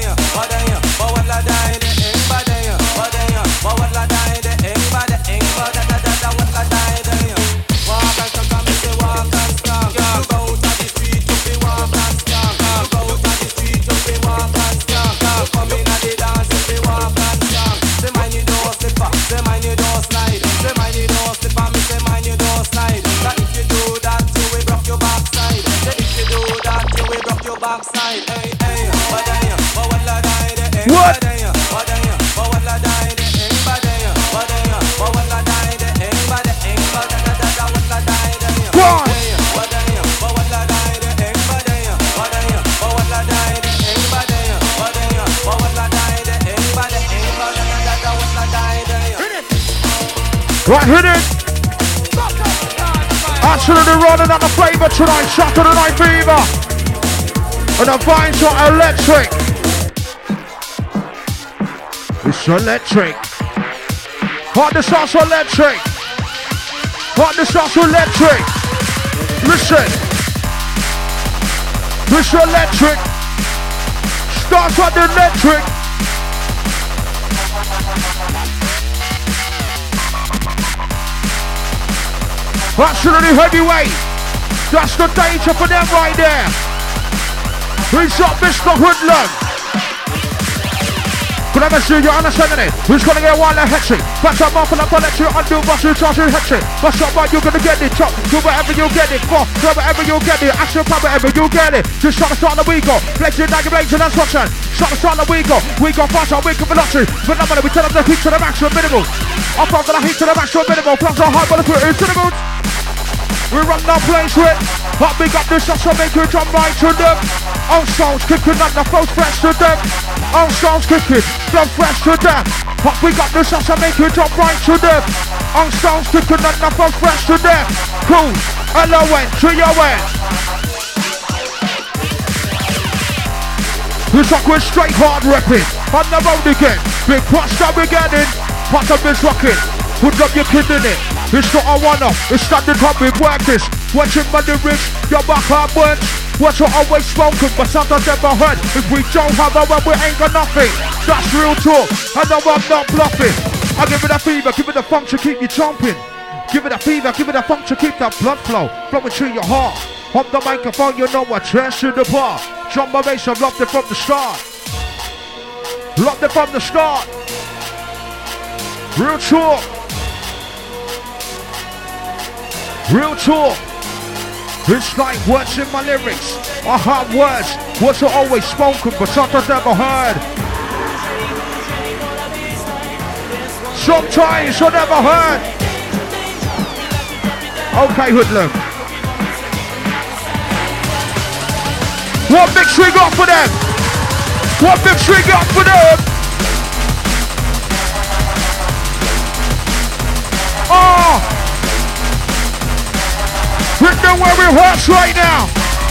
What? Go on. Right, hit it. Absolutely running on the flavor tonight. Shot to the night fever. And the vines are electric. It's electric. Hot the sauce electric. Hot the sauce electric. Listen. It's electric. Starts on the electric. Absolutely heavyweight. That's the danger for them right there. Who's up Mr. Hoodlum? Could I see you understanding it? Who's gonna get one like Hetchy? Bash up off and up, I'll let you undo, bust you, charge you, Hetchy. Bash up, you're gonna get it, chop, do whatever you get it, for, do whatever you get it, action, whatever you get it. Just try to start the week off, flexing like a blazing and swatching. Try to start the week off, faster, week of velocity. But now we tell them the heat to the maximum minimal. Up on the heat to the maximum minimal, plus our high, but the to the moon. We run the place with hot big up this so make you jump right to them. All songs kicking up the flow fresh to them. All songs kicking, flow fresh to them. Hot big up this so make you jump right to them. All songs kicking up the flow fresh to them. Cool, L-O-N, to your end. Looks like we're straight hard repping. On the road again. Big push that we're getting. Part of this rocket. Put up your kid in it. It's not a one-off, it's standing up with work this. Watching my lyrics, your back hard words. What's what always spoken, but sometimes never heard. If we don't have a word, we ain't got nothing. That's real talk, I know I'm not bluffing. I give it a fever, give it a funk to keep you jumping. Give it a fever, give it a funk to keep that blood flow flowing through your heart. On the microphone, you know what, trash to the bar. Drum my bass, I've loved it from the start. Loved it from the start. Real talk. Real talk. It's like words in my lyrics. I have words are always spoken, but sometimes never heard. Sometimes I never heard. Okay, Hoodlum. What mix we got for them? What mix we got for them? Oh! We know where we hurts right now.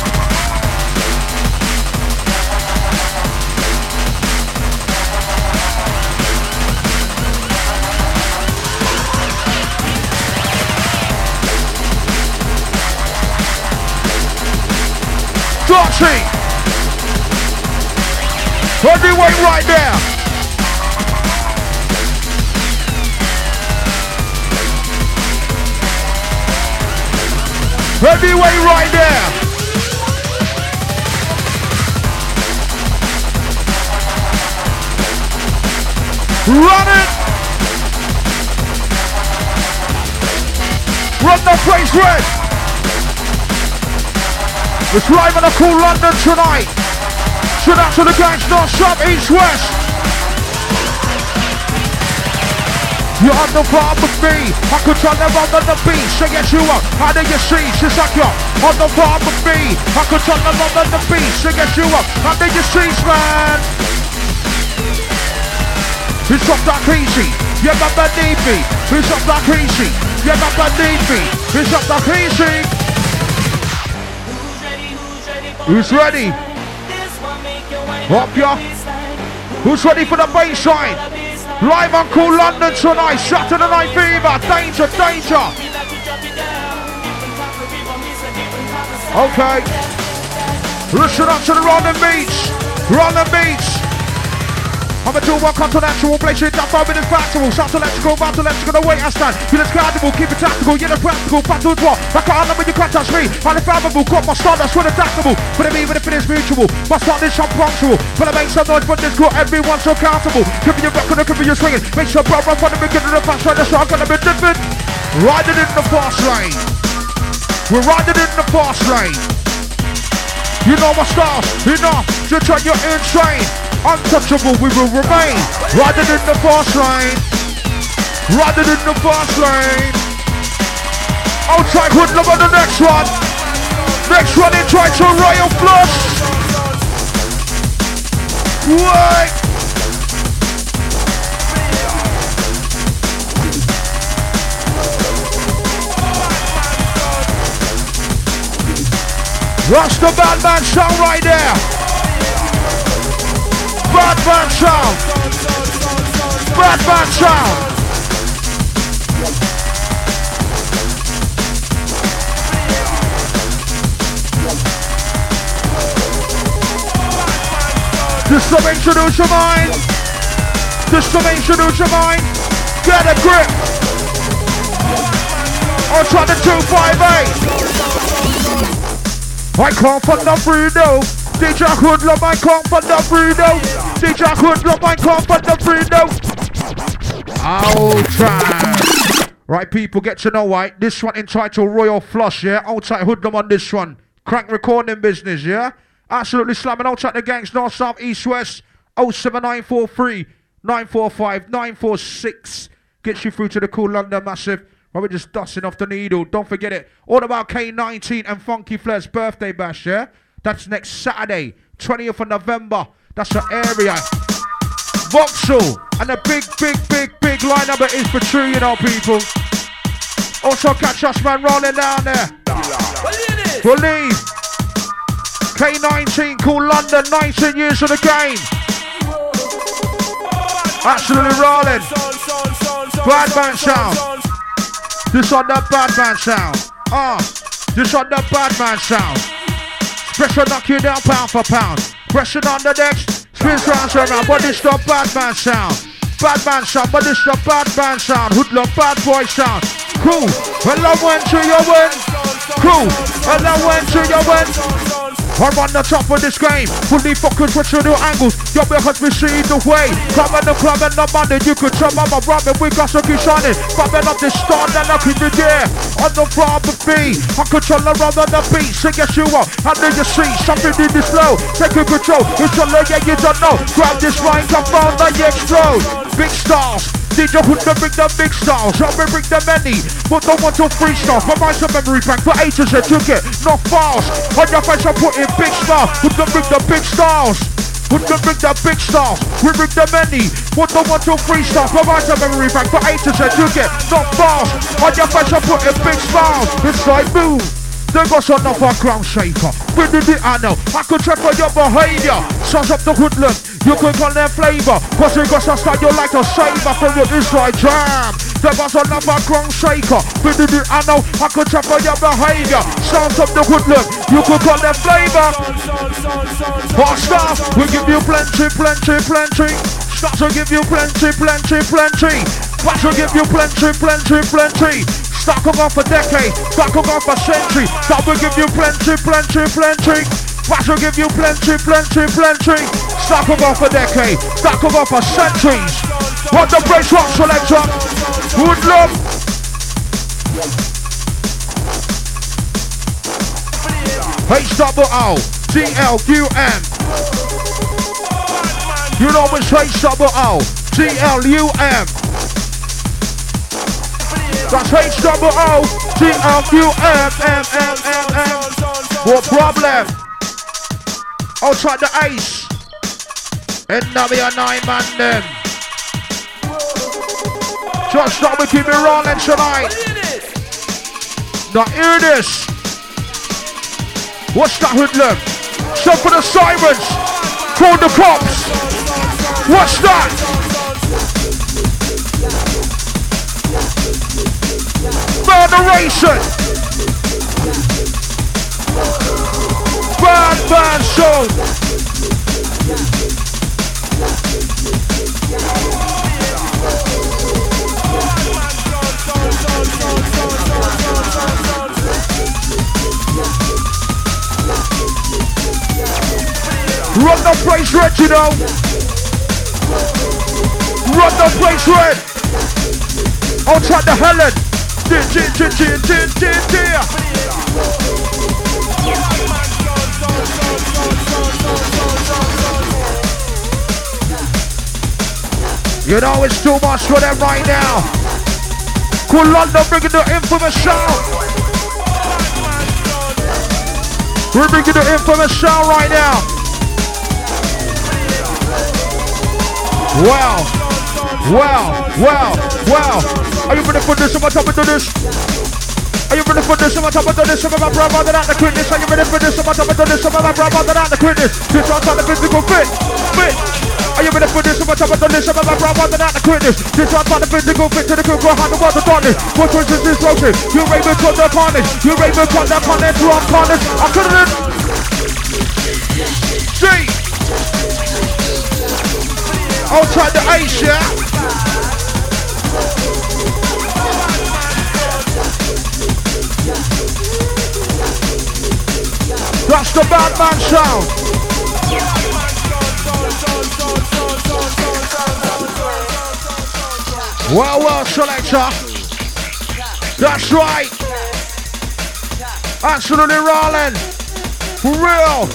Darcy. Heavyweight right there. Heavyweight right there. Run it. Run the place red. It's live in a cool London tonight. Shout out to the gangs, north, south, east, west. You're on the farm with me. I could turn them on the beat. So get you up. How do you see? She's like you're on the farm with me. I could turn them on the beat. So get you up. How do you see, man? It's up that easy. You got that me. It's up that easy. You got that me. It's up that easy. Who's ready? Up ya. Who's ready for the bass line? Live on Cool London tonight. Saturday Night Fever. Danger, danger. Okay. Listen up to the Rolling Beach. Rolling Beach. I'ma do one continental, place it down 5 minutes factual. Shout to electrical, bout to electrical, the way I stand. Feel it's guardable, keep it tactical, yeah, the practical. Back to what? I can't when you can't touch me. Unfathomable, got my start, that's when adaptable. But even if it is mutual, my start is I'm punctual. But I make some noise, but this got everyone so accountable. Give me your record, give me your swinging. Make sure bro, run from the beginning of the fast ride, so I'm gonna be different. Riding in the fast lane. We're riding in the fast lane. You know my stars, enough to turn you insane. Untouchable, we will remain. Riding in the fast lane. Riding in the fast lane. Outside Hoodlum on the next one. Next one in try to Royal Flush. Wait. That's the bad man sound right there. Bad man sound. Bad man sound. Just to introduce your mind. Just to introduce your mind. Get a grip. I'll try the 258. I can't find the freedom. DJ Hoodlum, I can't find the freedom. DJ Hoodlum, I can't find the freedom. Outside. Right, people, get to know why. This one entitled Royal Flush, yeah? Outside Hoodlum on this one. Crank recording business, yeah? Absolutely slamming outside the gangs, north, south, east, west. 07943 945 946. Gets you through to the Cool London Massive. We're just dusting off the needle. Don't forget it. All about K19 and Funky Flair's birthday bash, yeah? That's next Saturday, 20th of November. That's the area. Vauxhall. And a big lineup it is for true, you know, people. Also catch us, man, rolling down there. Believe. K19, Cool London, 19 years of the game. Absolutely rolling. Bad man sound. This on the bad man sound. This on the bad man sound. Pressure knock you down pound for pound. Pressure on the decks, spins round and round. But this the bad man sound. Bad man sound, but this the bad man sound. Hoodlum bad boy sound. Cool, well I went to your win. Cool, well I went to your win. I'm on the top of this game, fully focused with your new angles. Yo, because we see the way. Club and the money, you could tell I'm a rabbit, we got to keep shining. Grabbing up this star, then I keep it there. On the floor of the beat, I control around on the beat. So yes you are, I know you see something in this flow. Take control, it's a low, yeah you don't know. Grab this mic, come on, the explode. Big stars. DJ Hoodlum bring the big stars, I will bring the many, but don't want to freestyle. For my memory bank, for A to Z, you get not fast. On your face I put in big stars, Hoodlum bring the big stars. Hoodlum bring the big stars, we bring the many, but don't want to freestyle. For my memory bank, for A to Z, you get not fast. On your face I put in big stars, it's like move. They got some of a ground shaker. We did it, I know. I could check for your behavior. Sounds up the Hoodlum. You could call them flavor. Cause they got some style you like to savor from your Israel jam. They got some of a ground shaker. We did it, I know. I could check for your behavior. Sounds up the Hoodlum. You could call them flavor. Hot stuff. We give you plenty. Start to give you plenty. Back to give you plenty. Start come off a decade, start come off a century. That will give you plenty. Back to give you plenty. Start come off a decade, start come off a centuries. What the brace rock selector? Hoodlum. H-double-O-G-L-U-M. You know it's H-double-O-G-L-U-M. That's H-double-O-G-L-U-M. What problem? Outside the ace. NW9 man them. Just stop we keep it rolling tonight. Now hear this. What's that Hoodlum? Stop for the sirens. Call the cops. What's that? generation. Bad show. Run the place red, you know. Run the place red. Outside the Helen. You know it's too much for them right now. Cool London bringing the infamous sound. We're bringing the infamous sound right now. Well. Are you ready for this? I'm on top of this. Are you ready for this? I'm on top of this. Some of my brother out the quickness. Are you ready for this? I'm on top of this. Some of my brother out the quickness. This one's on the physical fit. Are you ready for this? I'm on top of this. Some of my brother out the quickness. This one's on the physical fit to the cook. Go hand the water on it. What was this roasted? You raven from the carnage. You raven from the carnage. Wrong carnage. I couldn't. See. Outside the ice, yeah? That's the bad man sound. Well, selector. That's right. Absolutely rolling. For real.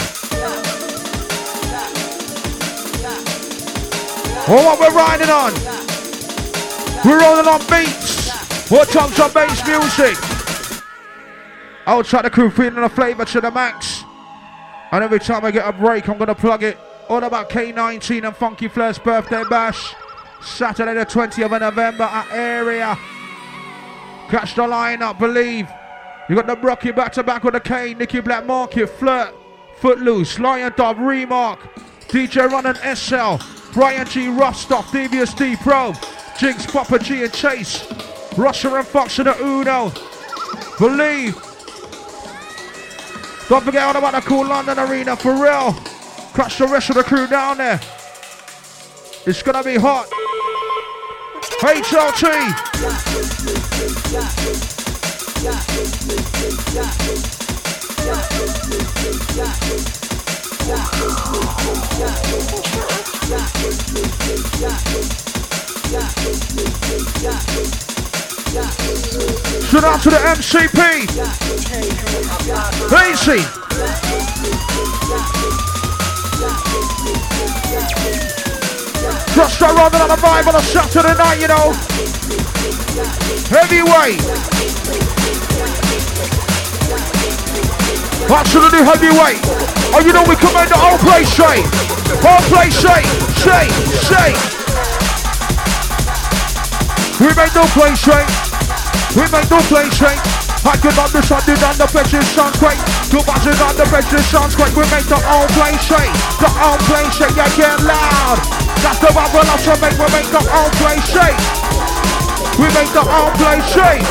Oh, what we're riding on? We're rolling on beats. What chunks of bass music? Outside the crew feeling the flavour to the max. And every time I get a break, I'm going to plug it. All about K19 and Funky Flair's birthday bash. Saturday the 20th of November at Area. Catch the lineup, believe. You got the Brocky back to back with the K, Nicky Black Market, Flirt, Footloose, Lion Dub, Remark, DJ Run and SL, Brian G, Rostock, Devious D, Probe, Jinx, Papa G and Chase, Russia and Fox and the Uno. Believe. Don't forget all about the cool London Arena, for real. Catch the rest of the crew down there. It's gonna be hot. HLT. Shout out to the MCP. Easy. Just start running on the vibe on a Saturday night, you know. Heavyweight. Absolutely heavyweight. Oh, you know we come in the whole place straight. Whole place straight. Straight. We make no place straight. I can understand it on the pitches sounds great. Two buzzes on the pitches sounds great. We make the whole place straight. The whole place straight, yeah, get loud. That's the vibe we'll also make. We make the whole place straight. We make the whole place straight.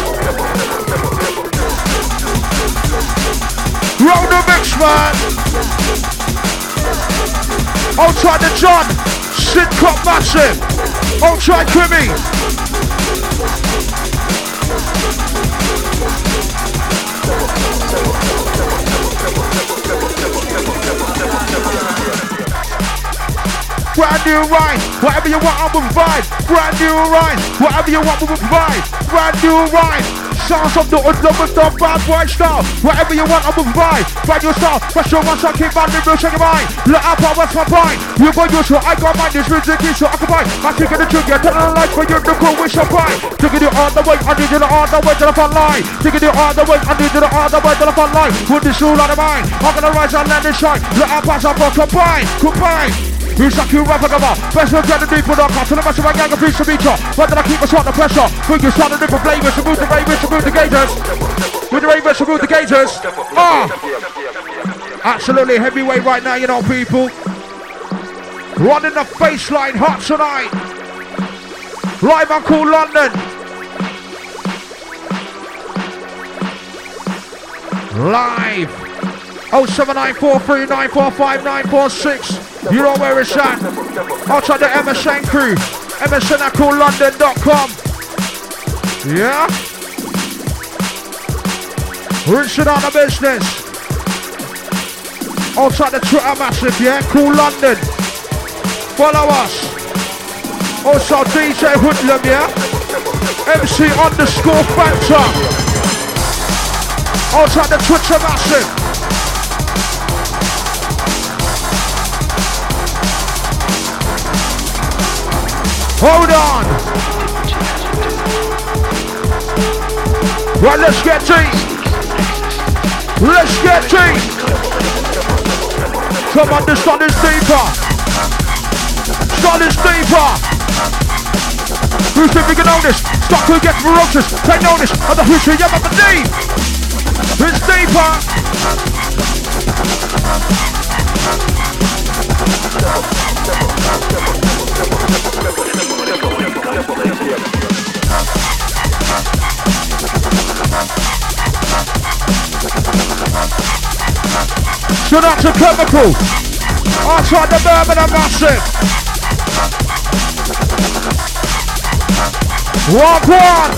Roll the mix, man. Outside the John, Sidcop Massive. Outside Kimmy. Brand new rhyme, whatever you want, I will provide. Brand new rhyme, whatever you want, we will provide. Brand new rhyme, sounds of the stuff, bad boy style. Whatever you want, I will provide. Brand new style, special one shot, keep on living, shake your mind. Let our powers combine. You go use your, I got mine, this music is so occupied. I take it the trigger, tell the light for you to go with your pride. Take it all the way, I need you all the way to the front line. Take it all the way, I need you all the way to the front line. Put this rule out of mine, I'm gonna rise and land and shine. Let our powers combine. Who's like you rapper about? Best of the deep for the car. To the massive gang of piece of each other. Why did I keep us on the pressure? Bring you started different flavors. Remove the ravens, remove the gators. With the ravens, remove the gators. Absolutely heavyweight right now, you know, people. Running the baseline hot tonight. Live on Cool London. Live. 07943945946. You know where it's at. Outside the MSN crew. MSN@coolLondon.com. Yeah? Rinsing out the business. Outside the Twitter massive, yeah? Cool London. Follow us. Also DJ Hoodlum, yeah? MC_Fanta. Outside the Twitter massive. Hold on. Right, let's get deep. Let's get deep. Come on, the sun is deeper. Sun is deeper. Who's think we can own this? Stock who gets ferocious. Take notice of the history of the deep. It's deeper. So that's a chemical. Outside the Birmingham massive. Walk one.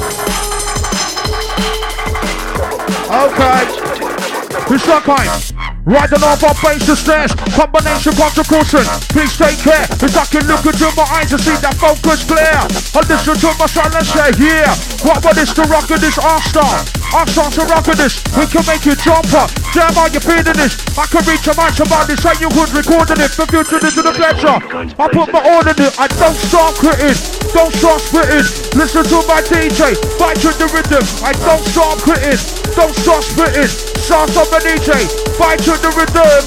Okay. It's not kind. Riding off our base to stairs. Combination contribution. Please take care. As I can look into my eyes and see that focus clear. I listen to my son and say, yeah. What about this to rock in this R-Star? R-Star to rock in this. We can make you jumper. Damn, are you feeling this? I can reach a match about this. Say you would recording it. For future this to the pleasure. I put my order in it. I don't start quitting. Don't start spitting. Listen to my DJ. Fight to the rhythm. I don't start quitting. Don't start spitting. Start up my DJ. Fight to the rhythm.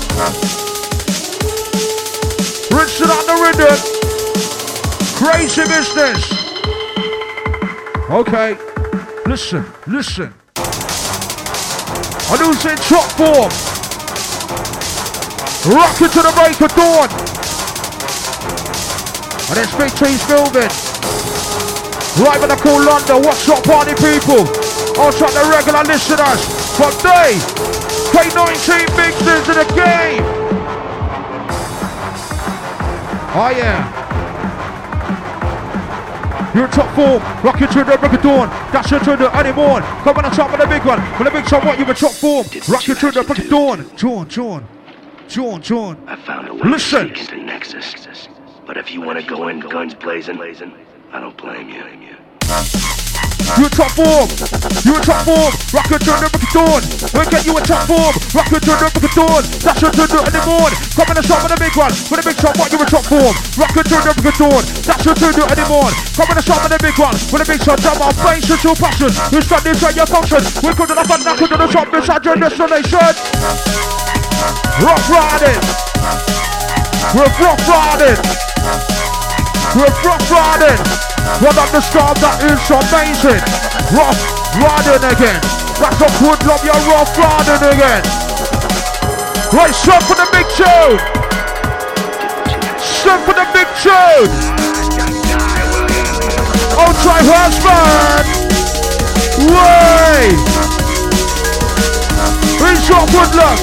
Rinsing on the rhythm. Crazy business. Okay. Listen. I lose in top form. Rock it to the break of dawn. And then Big T's building. Right when I call London, what's up party people? Outside the regular listeners. But they K19 mixers in the game. Oh yeah. You're in top form, rocking to the break of dawn. That's your turn to anymore. Come on top of the big one. With the big top, what you in top form? Rocking to the break of dawn. John. I found a way Listen. to sneak into Nexus. But if you want to go in guns blazing, I don't blame you. You in top form, rockin' to the break of dawn. We'll get you in top form, rockin' to the break of dawn. That's your turn to in the morning. Come on the shop with the big one, with the big shop, what you in top form, rockin' to the break of dawn. That's your turn to in the morning. Come on the shop with the big one, with the big shop, jump our face into passion. You start this at your function. We could have fun, knock into the shop beside your destination. Rough riding. We're rough riding. Well, I'm the star, that is amazing. Rough riding again. That's a good love, you're rough riding again. Right, step for the big tune. Step for the big tune. Oh, try husband. Way. It's your good luck.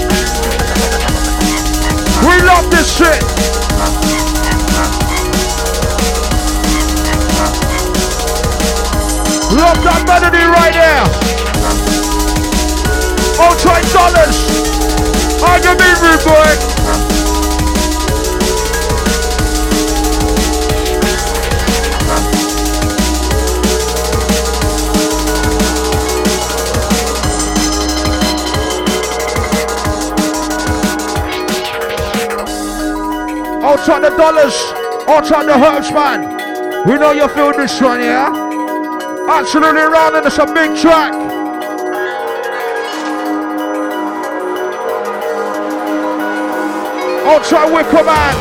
We love this shit. Love that melody right there. Oh, $20. How you mean, rude boy? Oh, $20. Oh, $20 man. We know you feel this one, yeah? Absolutely round, and it's a big track. Ultra Wicker Man.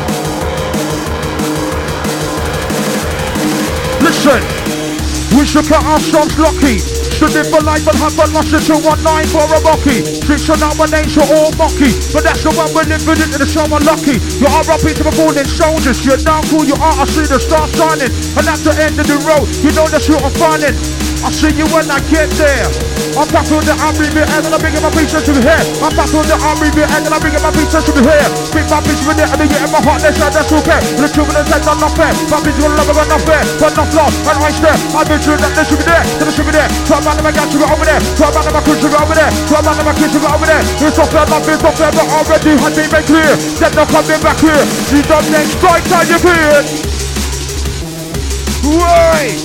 Listen, we should cut our songs lucky. Stood in for life and have fun, rushing 219 for a rocky. Streets are now my names are all mocky, but that's the one we're living into the show unlucky. You are up to the fallen soldiers. You're now cool, you are, I see the star shining. And at the end of the road, you know that's what I'm finding. I'll see you when I get there. I'm back on the army bit and I'm bringing my pizza to the hair. I'm back on the army bit and I'm bringing my pizza to the hair. Big my bitch with it and they get in my heart, that's okay. The children and said not fair. My bitch gonna love it, but not fair. But not love, and I stare. I'm bitch that they should be there, then they should be there. Try man my guys to go over there. Try man my kids to go over there. Try man my kids to go over there. It's not fair, but already had they made clear. Then they're coming back here. You don't next strike time you clear. Right.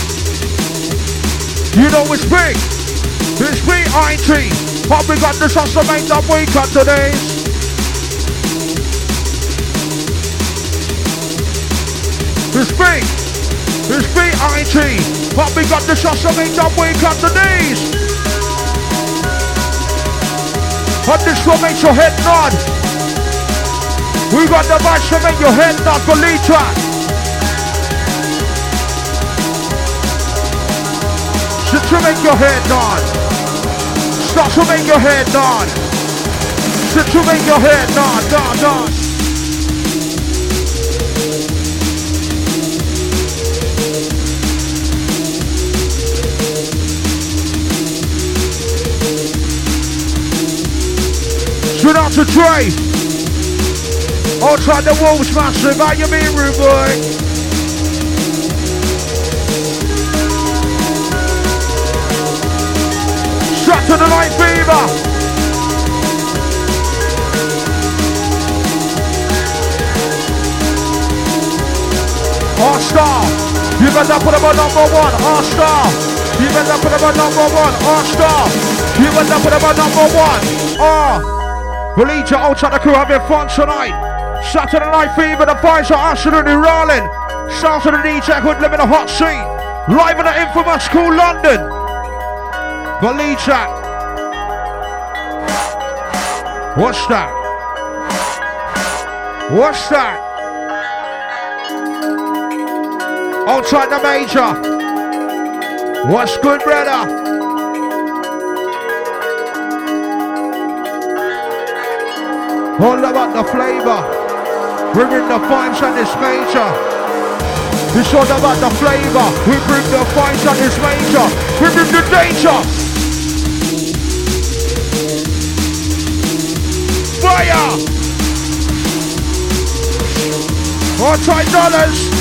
You know it's big. It's big, IT. But we got the sauce to make that week on today. It's big. It's big, IT. But we got the sauce to make that week on today. And this will make your head nod. We got the match to make your head nod for lead track. To make your head nod. Start to make your head nod. To make your head nod, nod. Shout out to Trey. Outside the Wolves massive. How you mean, rude boy? Shot to the Night Fever. All-Star. You better put him on number one. All-Star. You better put him on number one. All-Star. You better put him on number one. Believe you, outside the crew having fun tonight. Shot to the Night Fever. The vibes are absolutely rolling. Shout to the DJ Hood living a hot scene. Live in the infamous Cool London. Believe that. What's that? What's that? Outside the major. What's good, brother? All about the flavor. Bringing the vibes and this major. It's all about the flavor. We bring the vibes and this major. We bring the danger. Fire! $4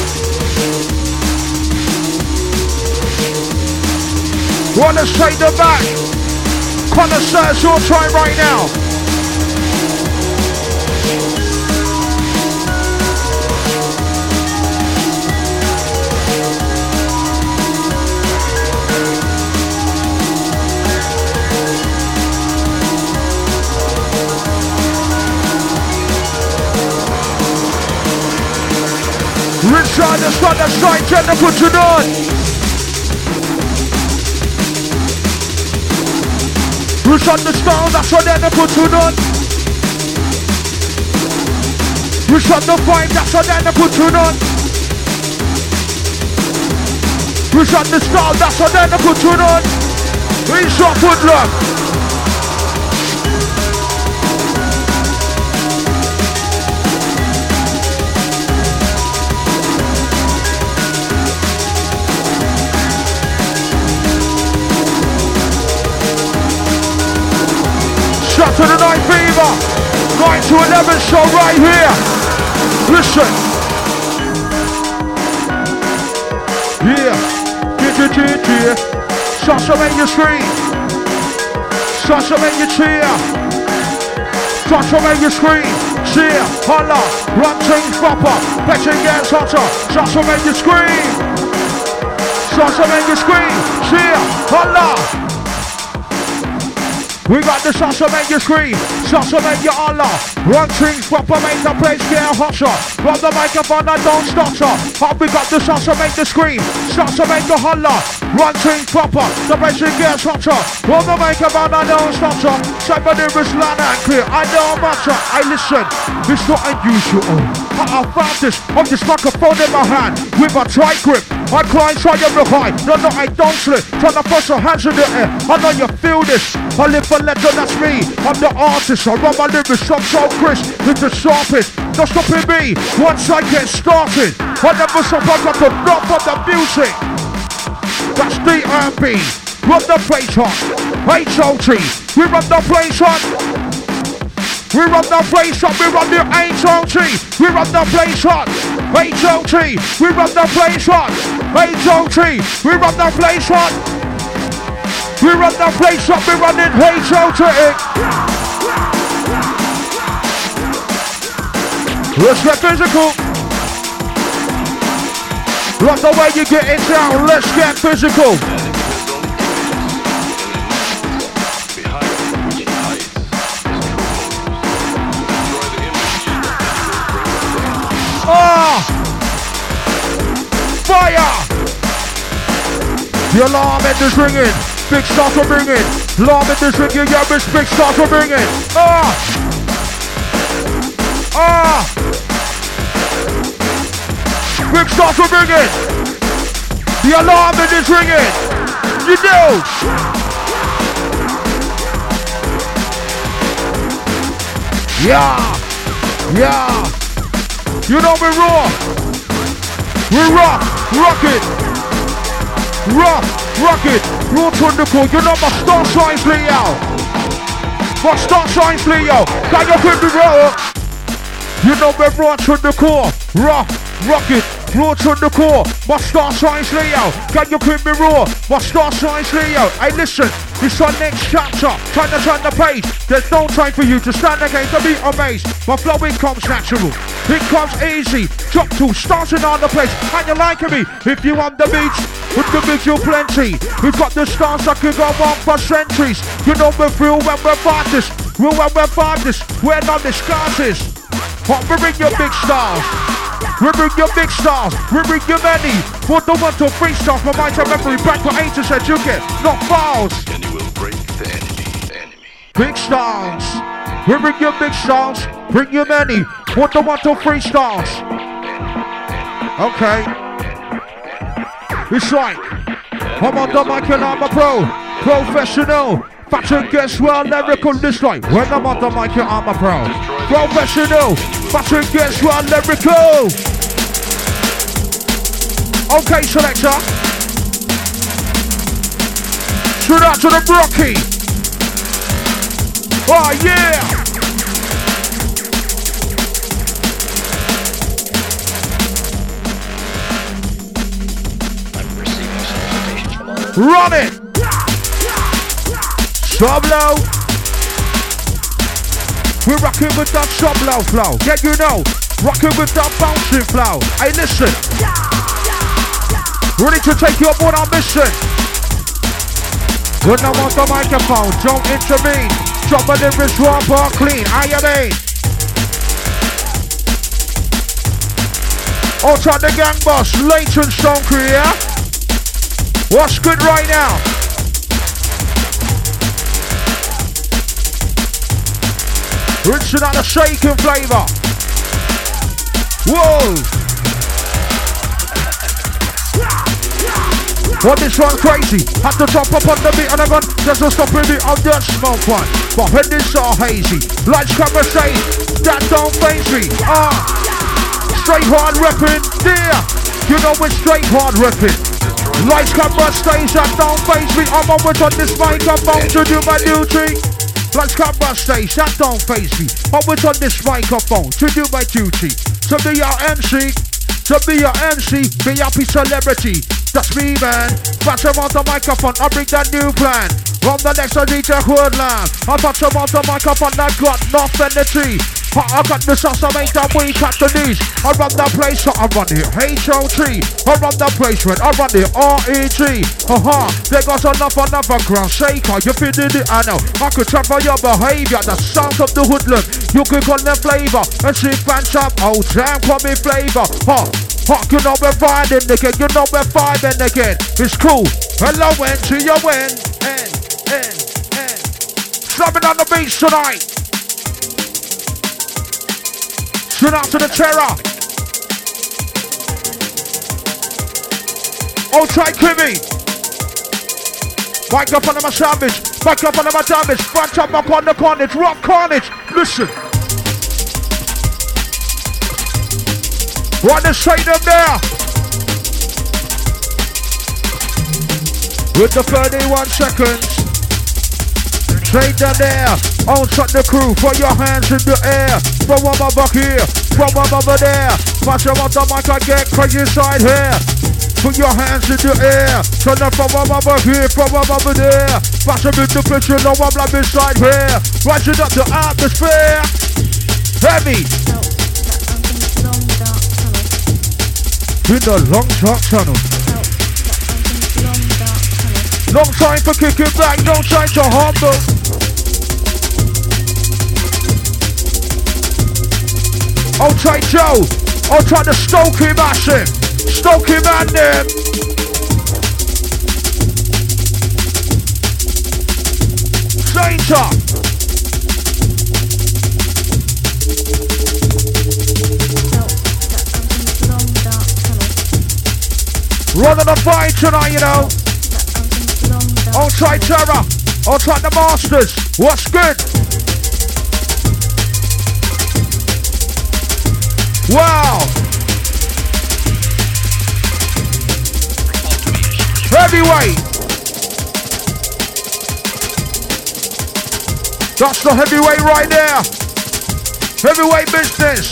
Wanna straight the back. Connoisseurs, your time right now. Richard, that's not the side, gender put it on. Richard, the style, that's what they're put it on. Richard, the vibe, that's what they're put it on. Richard, the style, that's what they're put it on. Richard, Woodlock. Shot to the Night Fever, 9 to 11 show right here. Listen. Yeah. Shots to make you scream. Shots to make you cheer. Shots to make you scream. Cheer, holla, run things proper. Betting gets hotter. Shots to make you scream. Shots to make you scream. Cheer, holla. We got the shots to make you scream, shots to make you holler. Run things proper, make the place get hotter. Grab the microphone and don't stutter. We got the shots to make the scream, shots to make you holler. Run things proper, the place gets hotter. Grab the microphone and don't stutter. Somebody is loud and clear, I don't matter. I listen, it's not unusual. I found this on this microphone in my hand with a tight grip. I climb, try to look high. No, I don't slip. Trying to put your hands in the air. I know you feel this. I live for legend, that's me. I'm the artist. I run my lyrics, I'm so crisp. It's the sharpest. Not stopping me once I get started. I never stop, I got the drop of the music. That's DRB. Run the place on. HOT. We run the place on. We run the place on. We run the HOT. We run the place on. HOT. We run the place on. HOT. We run the place on. We run the place up. We run it HOT. Let's get physical. Love the way you get it down. Let's get physical. Fire! The alarm is ringing. Big stars are ringing. Alarm is ringing. Yeah, big stars are ringing. Big stars are ringing. The alarm is ringing. You know. Yeah. You know we raw. We rock it. Rock it. Raw Thundercore. You know my star signs Leo. My star signs Leo. Can you put me raw? You know we're raw Thundercore. Rock it. Raw Thundercore. My star signs Leo. Can you put me raw? My star signs Leo. Hey listen. It's our next chapter, trying to turn the page. There's no time for you to stand against the beat or bass. My flowing comes natural, it comes easy. Drop two, starting on the place. And you're liking me, if you on the beach, with the visual plenty. We've got the stars that can go on for centuries. You know we're real when we're fighters, real when we're fighters. We're not disguises. But we bring your big stars. We bring your big stars, we bring your many. For the 1 to 3 stars, my mind's a memory. Back for 8 said you get not fouls. And you will break the enemy. Big stars, we bring your big stars, bring your many. For the 1 to 3 stars. Okay. It's like, I'm on the mic and I'm a professional. Fashion gets well lyrical this like. When I'm on the mic and I'm a professional. Fashion gets well lyrical. Okay, selector. Shoot out to the Brocky. Oh yeah. I'm receiving solicitations from all. Run it. Sub-low. We're rocking with that sub-low flow. Yeah, you know. Rocking with that bouncing flow. Hey, listen. Ready to take you up on our mission. When I'm on the microphone, don't intervene. Drop a lyrics raw bar clean. I mean. Outside the gang boss, Leighton Stone Career. What's good right now? Rinsing out the shaking flavour. Whoa! Well, this one's crazy. Had to jump up on the beat and I gun. There's no stopping me on the smoke one. My head is so hazy. Lights, camera, shade. That don't face me. Straight hard repping. Yeah. You know it's straight hard repping. Lights, camera, stage. That don't face me. I'm always on this microphone to do my duty. Lights, camera, stage. That don't face me. Always on this microphone to do my duty. To be your MC. To be your MC. Be happy celebrity. That's me, man. Patch him on the microphone, I bring that new plan. From the next DJ Woodland, I patch him on the microphone, I got nothing to see. I got the sauce, I make that weak at the knees. I run that place, so I run it HOT. I run that place, when I run it REG. There goes another ground shaker. You feeling it, I know. I could transfer your behavior, the sound of the hoodlum. You could call them flavor, and see fans up, oh damn, call me flavor. You know we're riding again, you know we're vibing again. It's cool. Hello, N to your N. Slamming on the beach tonight. Shout out to the terror. Old tight Kimmy. Microphone of my savage. Microphone of my damage. Front up on the carnage. Rock carnage. Listen. What to say them there? with the 31 seconds. Take them there. On shut the crew. Put your hands in the air. From one over here. From one over there. Smash them on the mic and get crazy inside here. Put your hands in the air. Turn them from one over here. From one over there. Smash them in the picture. No one like inside here. Rising up the atmosphere. Heavy. In the long dark tunnel. Long time for kicking back, no time to humble. I'll try Joe. I'll try to stoke him massive. Stoke him and him. Danger. Running the fight tonight, you know. I'll try Terror. I'll try the Masters. What's good? Wow. Heavyweight. That's the heavyweight right there. Heavyweight business.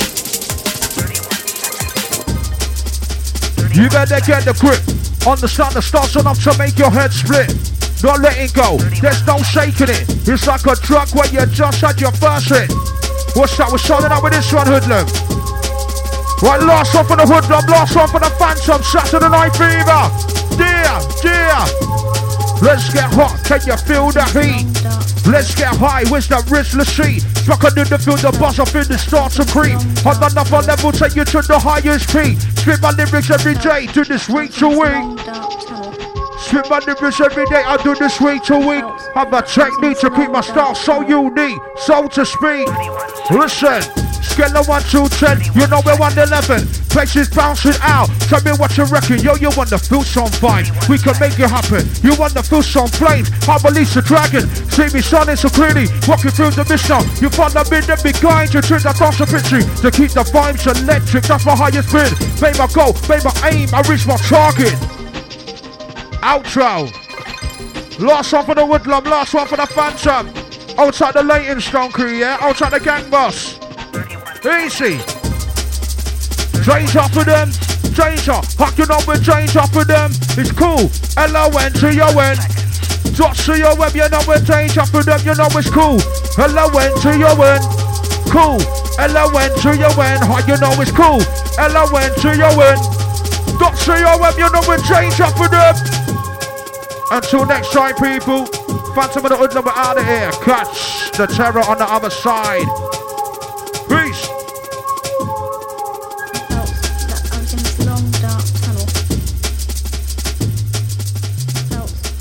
You better get the grip. Understand the starts enough to make your head split. Not letting go, there's no shaking it. It's like a drug when you just had your first hit. What's that? We're starting out with this one, Hoodlum. Right, last one for the Hoodlum, last one for the Phantom. Saturday Night Fever. Dear. Let's get hot, can you feel the heat? Let's get high, where's that Rizzler sheet? Struck under the field, the buzz off in the start to creep. On another level, take you to the highest peak. Spit my lyrics every day, do this week to week. Spit my lyrics every day, I do this week to week. Have a technique to keep my style so unique, so to speak. Listen, scale of 1 to 10, you know we're 111. Places bouncing out, tell me what you reckon. Yo, you want the feel some vibes, we can make it happen. You want the feel some flames, I release the dragon. See me shining so clearly, walking through the mission. You follow me, then be kind, you treat across the picture. To keep the vibes electric, that's my highest bid. Made my goal, made my aim, I reached my target. Outro. Last one for the Woodlum, last one for the Phantom. Outside the Leytonstone crew, yeah? Outside the gang boss. Easy. Change up for them. Change up. Hacking up with change up for them. It's cool. L-O-N to your N. Dot to your web, you know we're change up for them. You know it's cool. L-O-N to your N. Cool. L-O-N to your N. How you know it's cool. L-O-N to your N. Dot to your web, you know we're change up for them. Until next time, people. Phantom of the Hoodlum, we're out of here. Catch the terror on the other side.